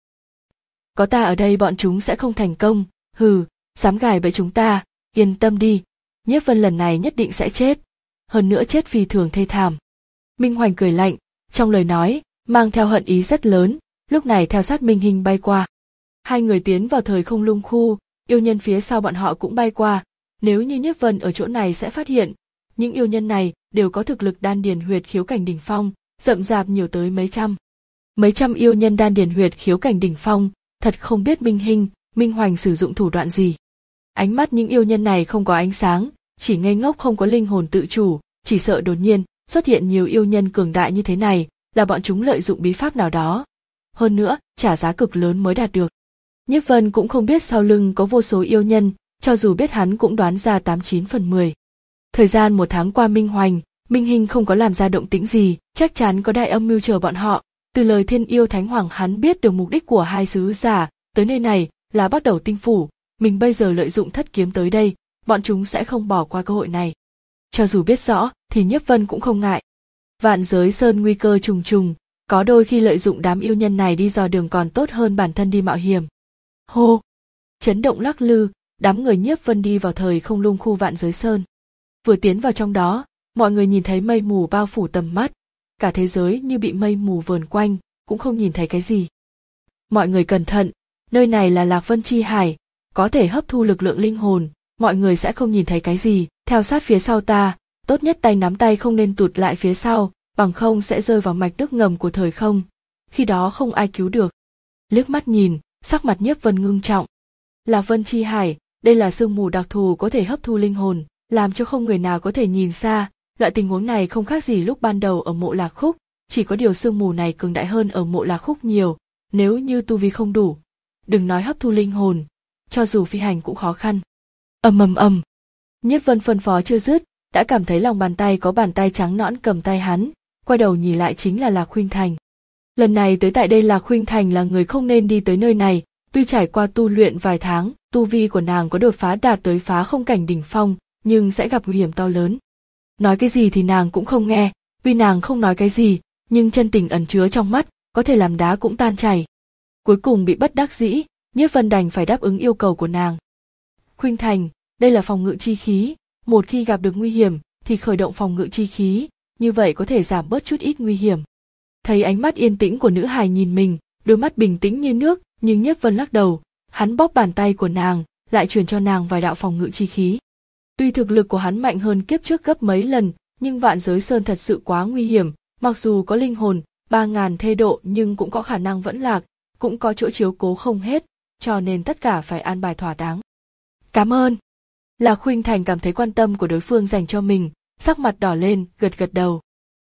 [SPEAKER 1] Có ta ở đây bọn chúng sẽ không thành công, hừ, dám gài bẫy chúng ta, yên tâm đi, Nhiếp Vân lần này nhất định sẽ chết, hơn nữa chết phi thường thê thảm. Minh Hoành cười lạnh, trong lời nói, mang theo hận ý rất lớn, lúc này theo sát Minh Hinh bay qua. Hai người tiến vào thời không lung khu, yêu nhân phía sau bọn họ cũng bay qua, nếu như Nhiếp Vân ở chỗ này sẽ phát hiện, những yêu nhân này đều có thực lực đan điền huyệt khiếu cảnh đỉnh phong, rậm rạp nhiều tới mấy trăm. Mấy trăm yêu nhân đan điền huyệt khiếu cảnh đỉnh phong, thật không biết Minh Hinh, Minh Hoành sử dụng thủ đoạn gì. Ánh mắt những yêu nhân này không có ánh sáng, chỉ ngây ngốc không có linh hồn tự chủ, chỉ sợ đột nhiên xuất hiện nhiều yêu nhân cường đại như thế này, là bọn chúng lợi dụng bí pháp nào đó. Hơn nữa, trả giá cực lớn mới đạt được. Nhiếp Vân cũng không biết sau lưng có vô số yêu nhân, cho dù biết hắn cũng đoán ra tám chín phần mười. Thời gian một tháng qua Minh Hoành, Minh Hinh không có làm ra động tĩnh gì, chắc chắn có đại âm mưu chờ bọn họ. Từ lời Thiên Yêu Thánh Hoàng hắn biết được mục đích của hai sứ giả, tới nơi này là bắt đầu tinh phủ, mình bây giờ lợi dụng thất kiếm tới đây, bọn chúng sẽ không bỏ qua cơ hội này. Cho dù biết rõ, thì Nhiếp Vân cũng không ngại. Vạn Giới Sơn nguy cơ trùng trùng, có đôi khi lợi dụng đám yêu nhân này đi dò đường còn tốt hơn bản thân đi mạo hiểm. Hô! Chấn động lắc lư, đám người Nhiếp Vân đi vào thời không lung khu Vạn Giới Sơn. Vừa tiến vào trong đó, mọi người nhìn thấy mây mù bao phủ tầm mắt, cả thế giới như bị mây mù vờn quanh, cũng không nhìn thấy cái gì. Mọi người cẩn thận, nơi này là Lạc Vân Chi Hải, có thể hấp thu lực lượng linh hồn, mọi người sẽ không nhìn thấy cái gì, theo sát phía sau ta, tốt nhất tay nắm tay không nên tụt lại phía sau, bằng không sẽ rơi vào mạch nước ngầm của thời không, khi đó không ai cứu được. Liếc mắt nhìn, sắc mặt Nhiếp Vân ngưng trọng. Lạc Vân Chi Hải, đây là sương mù đặc thù có thể hấp thu linh hồn, làm cho không người nào có thể nhìn xa, loại tình huống này không khác gì lúc ban đầu ở Mộ Lạc Khúc, chỉ có điều sương mù này cường đại hơn ở Mộ Lạc Khúc nhiều, nếu như tu vi không đủ, đừng nói hấp thu linh hồn, cho dù phi hành cũng khó khăn. Ầm ầm ầm. Nhiếp Vân phân phó chưa dứt, đã cảm thấy lòng bàn tay có bàn tay trắng nõn cầm tay hắn, quay đầu nhìn lại chính là Lạc Khuynh Thành. Lần này tới tại đây Lạc Khuynh Thành là người không nên đi tới nơi này, tuy trải qua tu luyện vài tháng, tu vi của nàng có đột phá đạt tới phá không cảnh đỉnh phong, nhưng sẽ gặp nguy hiểm to lớn. Nói cái gì thì nàng cũng không nghe, vì nàng không nói cái gì, nhưng chân tình ẩn chứa trong mắt, có thể làm đá cũng tan chảy. Cuối cùng bị bất đắc dĩ, Nhiếp Vân đành phải đáp ứng yêu cầu của nàng. Khuynh Thành, đây là phòng ngự chi khí, một khi gặp được nguy hiểm thì khởi động phòng ngự chi khí, như vậy có thể giảm bớt chút ít nguy hiểm. Thấy ánh mắt yên tĩnh của nữ hài nhìn mình, đôi mắt bình tĩnh như nước, nhưng Nhiếp Vân lắc đầu, hắn bóp bàn tay của nàng, lại truyền cho nàng vài đạo phòng ngự chi khí. Tuy thực lực của hắn mạnh hơn kiếp trước gấp mấy lần, nhưng Vạn Giới Sơn thật sự quá nguy hiểm, mặc dù có linh hồn, ba ngàn thê độ nhưng cũng có khả năng vẫn lạc, cũng có chỗ chiếu cố không hết, cho nên tất cả phải an bài thỏa đáng. Cảm ơn. Lạc Khuynh Thành cảm thấy quan tâm của đối phương dành cho mình, sắc mặt đỏ lên, gật gật đầu.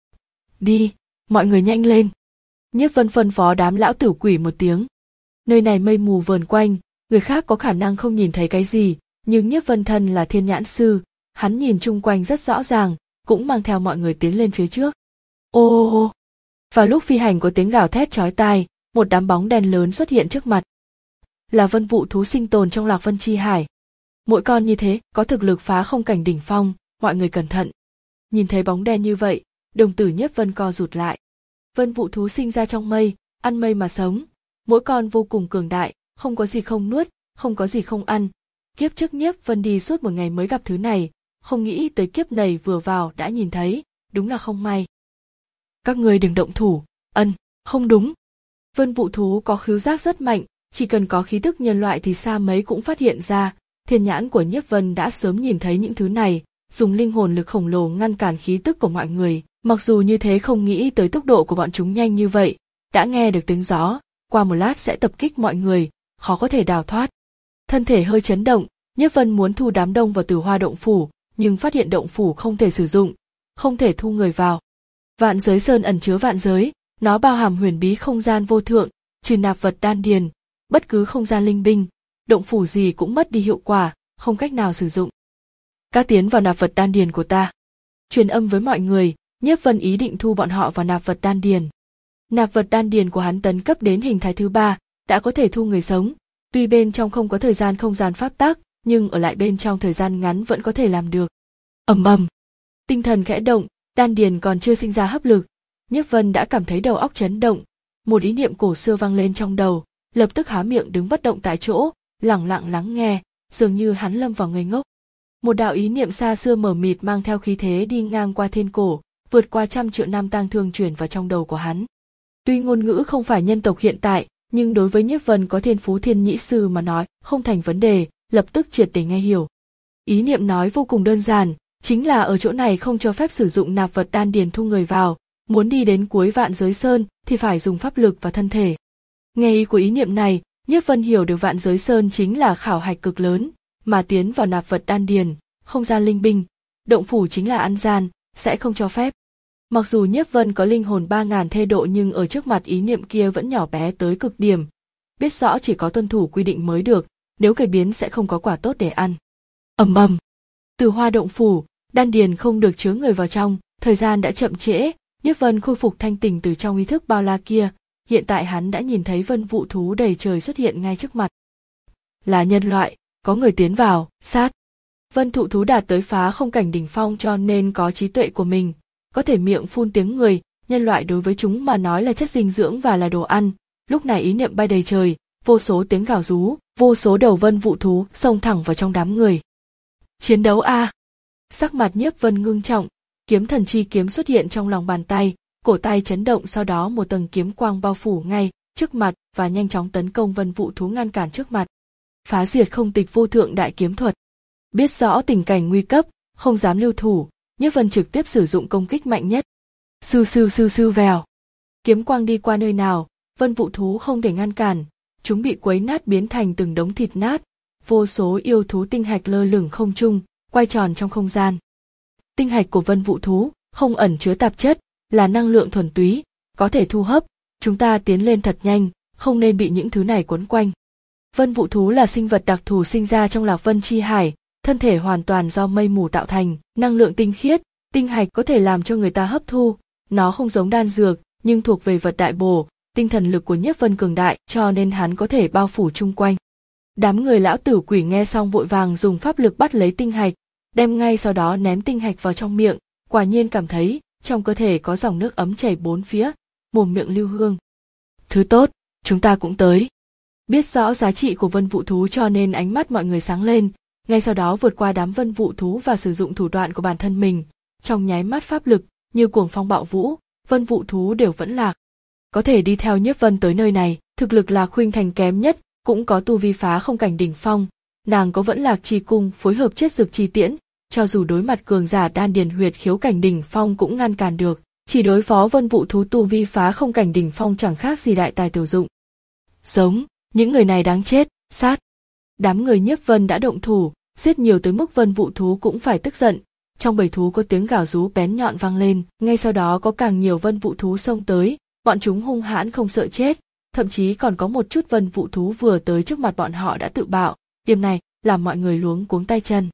[SPEAKER 1] Đi, mọi người nhanh lên. Nhiếp Vân phân phó đám lão tử quỷ một tiếng. Nơi này mây mù vờn quanh, người khác có khả năng không nhìn thấy cái gì, nhưng Nhiếp Vân thân là thiên nhãn sư, hắn nhìn chung quanh rất rõ ràng, cũng mang theo mọi người tiến lên phía trước. Ô ô ô. Vào lúc phi hành có tiếng gào thét chói tai, một đám bóng đen lớn xuất hiện trước mặt. Là vân vụ thú sinh tồn trong Lạc Vân Chi Hải. Mỗi con như thế, có thực lực phá không cảnh đỉnh phong, mọi người cẩn thận. Nhìn thấy bóng đen như vậy, đồng tử Nhiếp Vân co rụt lại. Vân vụ thú sinh ra trong mây, ăn mây mà sống. Mỗi con vô cùng cường đại, không có gì không nuốt, không có gì không ăn. Kiếp trước Nhiếp Vân đi suốt một ngày mới gặp thứ này, không nghĩ tới kiếp này vừa vào đã nhìn thấy, đúng là không may. Các ngươi đừng động thủ, ân, không đúng. Vân Vũ Thú có khứu giác rất mạnh, chỉ cần có khí tức nhân loại thì xa mấy cũng phát hiện ra. Thiên nhãn của Nhiếp Vân đã sớm nhìn thấy những thứ này, dùng linh hồn lực khổng lồ ngăn cản khí tức của mọi người. Mặc dù như thế không nghĩ tới tốc độ của bọn chúng nhanh như vậy, đã nghe được tiếng gió, qua một lát sẽ tập kích mọi người, khó có thể đào thoát. Thân thể hơi chấn động, Nhiếp Vân muốn thu đám đông vào Tử Hoa động phủ, nhưng phát hiện động phủ không thể sử dụng, không thể thu người vào. Vạn Giới Sơn ẩn chứa vạn giới, nó bao hàm huyền bí không gian vô thượng, trừ nạp vật đan điền, bất cứ không gian linh binh, động phủ gì cũng mất đi hiệu quả, không cách nào sử dụng. Các tiến vào nạp vật đan điền của ta. Truyền âm với mọi người, Nhiếp Vân ý định thu bọn họ vào nạp vật đan điền. Nạp vật đan điền của hắn tấn cấp đến hình thái thứ ba, đã có thể thu người sống. Tuy bên trong không có thời gian không gian pháp tắc, nhưng ở lại bên trong thời gian ngắn vẫn có thể làm được. Ầm ầm, tinh thần khẽ động, đan điền còn chưa sinh ra hấp lực, Nhiếp Vân đã cảm thấy đầu óc chấn động, một ý niệm cổ xưa vang lên trong đầu, lập tức há miệng đứng bất động tại chỗ, lẳng lặng lắng nghe, dường như hắn lâm vào ngây ngốc. Một đạo ý niệm xa xưa mờ mịt mang theo khí thế đi ngang qua thiên cổ, vượt qua trăm triệu năm tang thương truyền vào trong đầu của hắn. Tuy ngôn ngữ không phải nhân tộc hiện tại, nhưng đối với Nhiếp Vân có thiên phú thiên nhĩ sư mà nói, không thành vấn đề, lập tức triệt để nghe hiểu. Ý niệm nói vô cùng đơn giản, chính là ở chỗ này không cho phép sử dụng nạp vật đan điền thu người vào, muốn đi đến cuối Vạn Giới Sơn thì phải dùng pháp lực và thân thể. Nghe ý của ý niệm này, Nhiếp Vân hiểu được Vạn Giới Sơn chính là khảo hạch cực lớn, mà tiến vào nạp vật đan điền, không gian linh binh, động phủ chính là ăn gian, sẽ không cho phép. Mặc dù Nhiếp Vân có linh hồn ba ngàn thê độ nhưng ở trước mặt ý niệm kia vẫn nhỏ bé tới cực điểm, biết rõ chỉ có tuân thủ quy định mới được, nếu cải biến sẽ không có quả tốt để ăn. Ầm ầm, Tử Hoa động phủ, đan điền không được chứa người vào trong, thời gian đã chậm trễ, Nhiếp Vân khôi phục thanh tỉnh từ trong ý thức bao la kia, hiện tại hắn đã nhìn thấy Vân Vũ Thú đầy trời xuất hiện ngay trước mặt. Là nhân loại, có người tiến vào, sát. Vân Thụ Thú đạt tới phá không cảnh đỉnh phong cho nên có trí tuệ của mình, có thể miệng phun tiếng người, nhân loại đối với chúng mà nói là chất dinh dưỡng và là đồ ăn. Lúc này ý niệm bay đầy trời, vô số tiếng gào rú, vô số đầu Vân Vũ Thú xông thẳng vào trong đám người. Chiến đấu a! Sắc mặt Nhiếp Vân ngưng trọng, kiếm thần chi kiếm xuất hiện trong lòng bàn tay, cổ tay chấn động, sau đó một tầng kiếm quang bao phủ ngay trước mặt và nhanh chóng tấn công Vân Vũ Thú ngăn cản trước mặt. Phá diệt không tịch vô thượng đại kiếm thuật. Biết rõ tình cảnh nguy cấp, không dám lưu thủ, Nhiếp Vân trực tiếp sử dụng công kích mạnh nhất. Sư sư sư sư vèo. Kiếm quang đi qua nơi nào, Vân Vũ Thú không thể ngăn cản, chúng bị quấy nát biến thành từng đống thịt nát, vô số yêu thú tinh hạch lơ lửng không trung, quay tròn trong không gian. Tinh hạch của Vân Vũ Thú không ẩn chứa tạp chất, là năng lượng thuần túy, có thể thu hấp, chúng ta tiến lên thật nhanh, không nên bị những thứ này quấn quanh. Vân Vũ Thú là sinh vật đặc thù sinh ra trong Lạc Vân Chi Hải, thân thể hoàn toàn do mây mù tạo thành, năng lượng tinh khiết, tinh hạch có thể làm cho người ta hấp thu, nó không giống đan dược, nhưng thuộc về vật đại bổ, tinh thần lực của Nhiếp Vân cường đại cho nên hắn có thể bao phủ chung quanh. Đám người lão tử quỷ nghe xong vội vàng dùng pháp lực bắt lấy tinh hạch, đem ngay sau đó ném tinh hạch vào trong miệng, quả nhiên cảm thấy trong cơ thể có dòng nước ấm chảy bốn phía, mồm miệng lưu hương. Thứ tốt, chúng ta cũng tới. Biết rõ giá trị của Vân Vũ Thú cho nên ánh mắt mọi người sáng lên, ngay sau đó vượt qua đám Vân Vũ Thú và sử dụng thủ đoạn của bản thân mình, trong nháy mắt pháp lực như cuồng phong bạo vũ, Vân Vũ Thú đều vẫn lạc. Có thể đi theo Nhiếp Vân tới nơi này, thực lực là Khuynh Thành kém nhất, cũng có tu vi phá không cảnh đỉnh phong, nàng có vẫn Lạc Chi cung phối hợp chết dược chi tiễn, cho dù đối mặt cường giả đan điền huyệt khiếu cảnh đỉnh phong cũng ngăn cản được, chỉ đối phó Vân Vũ Thú tu vi phá không cảnh đỉnh phong chẳng khác gì đại tài tiểu dụng. Giống, những người này đáng chết, sát. Đám người Nhiếp Vân đã động thủ, giết nhiều tới mức Vân Vũ Thú cũng phải tức giận. Trong bầy thú có tiếng gào rú bén nhọn vang lên, ngay sau đó có càng nhiều Vân Vũ Thú xông tới, bọn chúng hung hãn không sợ chết, thậm chí còn có một chút Vân Vũ Thú vừa tới trước mặt bọn họ đã tự bạo, điểm này làm mọi người luống cuống tay chân.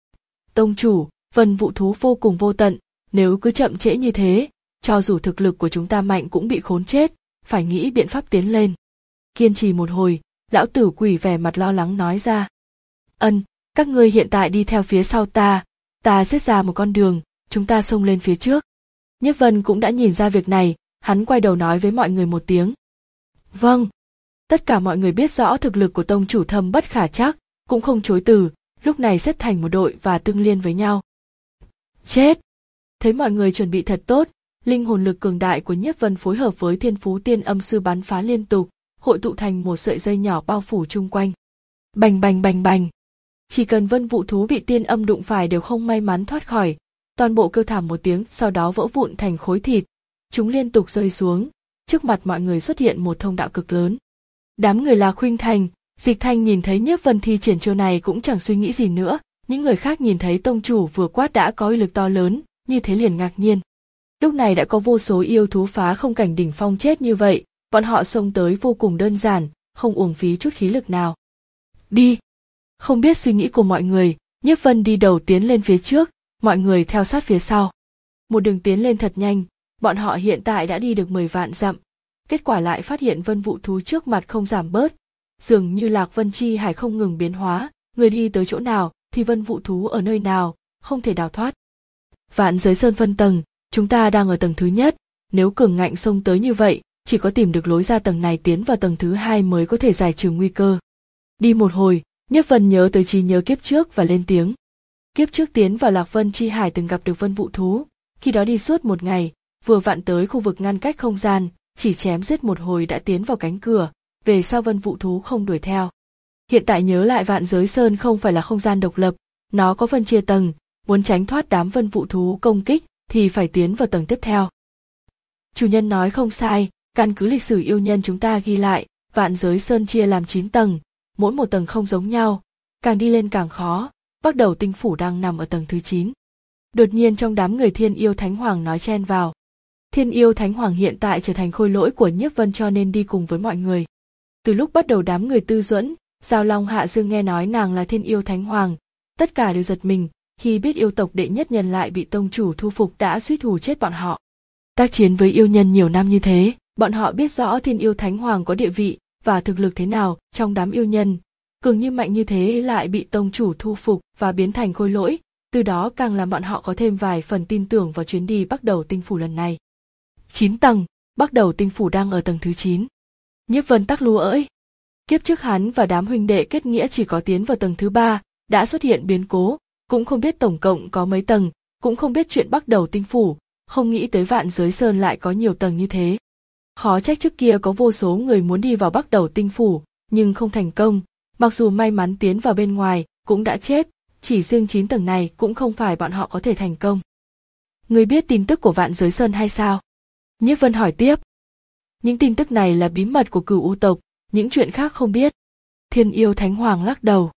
[SPEAKER 1] Tông chủ, Vân Vũ Thú vô cùng vô tận, nếu cứ chậm trễ như thế, cho dù thực lực của chúng ta mạnh cũng bị khốn chết, phải nghĩ biện pháp tiến lên. Kiên trì một hồi, lão tử quỷ vẻ mặt lo lắng nói ra. Ân, các ngươi hiện tại đi theo phía sau ta, ta xếp ra một con đường, chúng ta xông lên phía trước. Nhiếp Vân cũng đã nhìn ra việc này, hắn quay đầu nói với mọi người một tiếng. Vâng. Tất cả mọi người biết rõ thực lực của tông chủ thâm bất khả trắc, cũng không chối từ, lúc này xếp thành một đội và tương liên với nhau. Chết! Thấy mọi người chuẩn bị thật tốt, Linh hồn lực cường đại của Nhiếp Vân phối hợp với thiên phú tiên âm sư bắn phá liên tục, hội tụ thành một sợi dây nhỏ bao phủ chung quanh. Bành bành bành bành. Chỉ cần vân vụ thú bị tiên âm đụng phải đều không may mắn thoát khỏi, toàn bộ kêu thảm một tiếng sau đó vỡ vụn thành khối thịt. Chúng liên tục rơi xuống, trước mặt mọi người xuất hiện một thông đạo cực lớn. Đám người là Khuynh Thành, Dịch Thanh nhìn thấy Nhiếp Vân thi triển chiêu này cũng chẳng suy nghĩ gì nữa, những người khác nhìn thấy tông chủ vừa quát đã có uy lực to lớn, như thế liền ngạc nhiên. Lúc này đã có vô số yêu thú phá không cảnh đỉnh phong chết như vậy, bọn họ xông tới vô cùng đơn giản, không uổng phí chút khí lực nào. Đi! Không biết suy nghĩ của mọi người, Nhiếp Vân đi đầu tiến lên phía trước, mọi người theo sát phía sau. Một đường tiến lên thật nhanh, bọn họ hiện tại đã đi được mười vạn dặm. Kết quả lại phát hiện vân vụ thú trước mặt không giảm bớt, dường như Lạc Vân Chi Hải không ngừng biến hóa, người đi tới chỗ nào thì vân vụ thú ở nơi nào, không thể đào thoát. Vạn Giới Sơn phân tầng, chúng ta đang ở tầng thứ nhất, nếu cường ngạnh xông tới như vậy, chỉ có tìm được lối ra tầng này tiến vào tầng thứ hai mới có thể giải trừ nguy cơ. Đi một hồi, Nhiếp Vân nhớ tới trí nhớ kiếp trước và lên tiếng. Kiếp trước tiến vào Lạc Vân Chi Hải từng gặp được vân vụ thú, khi đó đi suốt một ngày, vừa vặn tới khu vực ngăn cách không gian, chỉ chém giết một hồi đã tiến vào cánh cửa, về sau vân vụ thú không đuổi theo. Hiện tại nhớ lại Vạn Giới Sơn không phải là không gian độc lập, nó có phân chia tầng, muốn tránh thoát đám vân vụ thú công kích thì phải tiến vào tầng tiếp theo. Chủ nhân nói không sai, căn cứ lịch sử yêu nhân chúng ta ghi lại, Vạn Giới Sơn chia làm chín tầng, mỗi một tầng không giống nhau, càng đi lên càng khó, bắt đầu tinh phủ đang nằm ở tầng thứ chín. Đột nhiên trong đám người Thiên Yêu Thánh Hoàng nói chen vào. Thiên Yêu Thánh Hoàng hiện tại trở thành khôi lỗi của Nhiếp Vân cho nên đi cùng với mọi người. Từ lúc bắt đầu đám người Tư Duẫn, Giao Long Hạ Dương nghe nói nàng là Thiên Yêu Thánh Hoàng, tất cả đều giật mình, khi biết yêu tộc đệ nhất nhân lại bị tông chủ thu phục đã suýt hù chết bọn họ. Tác chiến với yêu nhân nhiều năm như thế, bọn họ biết rõ Thiên Yêu Thánh Hoàng có địa vị và thực lực thế nào trong đám yêu nhân, cường như mạnh như thế lại bị tông chủ thu phục và biến thành khôi lỗi, từ đó càng làm bọn họ có thêm vài phần tin tưởng vào chuyến đi bắt đầu tinh phủ lần này. chín tầng, bắt đầu tinh phủ đang ở tầng thứ chín. Nhiếp Vân tắc lúa ơi! Kiếp trước hắn và đám huynh đệ kết nghĩa chỉ có tiến vào tầng thứ ba, đã xuất hiện biến cố, cũng không biết tổng cộng có mấy tầng, cũng không biết chuyện bắt đầu tinh phủ, không nghĩ tới Vạn Giới Sơn lại có nhiều tầng như thế. Khó trách trước kia có vô số người muốn đi vào bắt đầu tinh phủ, nhưng không thành công, mặc dù may mắn tiến vào bên ngoài, cũng đã chết, chỉ riêng chín tầng này cũng không phải bọn họ có thể thành công. Người biết tin tức của Vạn Giới Sơn hay sao? Nhiếp Vân hỏi tiếp. Những tin tức này là bí mật của Cửu U tộc, những chuyện khác không biết. Thiên Yêu Thánh Hoàng lắc đầu.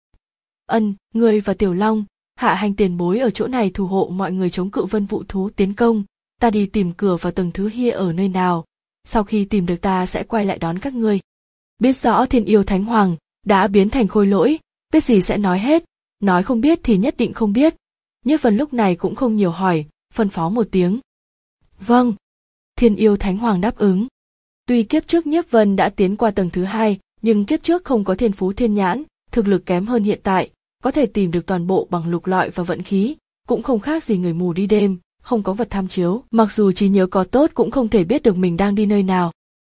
[SPEAKER 1] Ân, ngươi và Tiểu Long, Hạ Hành tiền bối ở chỗ này thủ hộ mọi người chống cự vân vụ thú tiến công, ta đi tìm cửa vào tầng thứ hia ở nơi nào, sau khi tìm được ta sẽ quay lại đón các ngươi. Biết rõ Thiên Yêu Thánh Hoàng đã biến thành khôi lỗi, biết gì sẽ nói hết, nói không biết thì nhất định không biết. Nhiếp Vân lúc này cũng không nhiều hỏi, phân phó một tiếng. Vâng. Thiên Yêu Thánh Hoàng đáp ứng. Tuy kiếp trước Nhiếp Vân đã tiến qua tầng thứ hai, nhưng kiếp trước không có thiên phú thiên nhãn, thực lực kém hơn hiện tại, có thể tìm được toàn bộ bằng lục lọi và vận khí, cũng không khác gì người mù đi đêm, không có vật tham chiếu, mặc dù trí nhớ có tốt cũng không thể biết được mình đang đi nơi nào.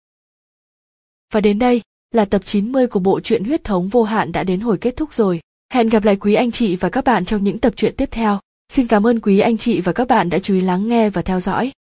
[SPEAKER 1] Và đến đây là tập chín mươi của bộ truyện Huyết Thống Vô Hạn đã đến hồi kết thúc rồi. Hẹn gặp lại quý anh chị và các bạn trong những tập truyện tiếp theo. Xin cảm ơn quý anh chị và các bạn đã chú ý lắng nghe và theo dõi.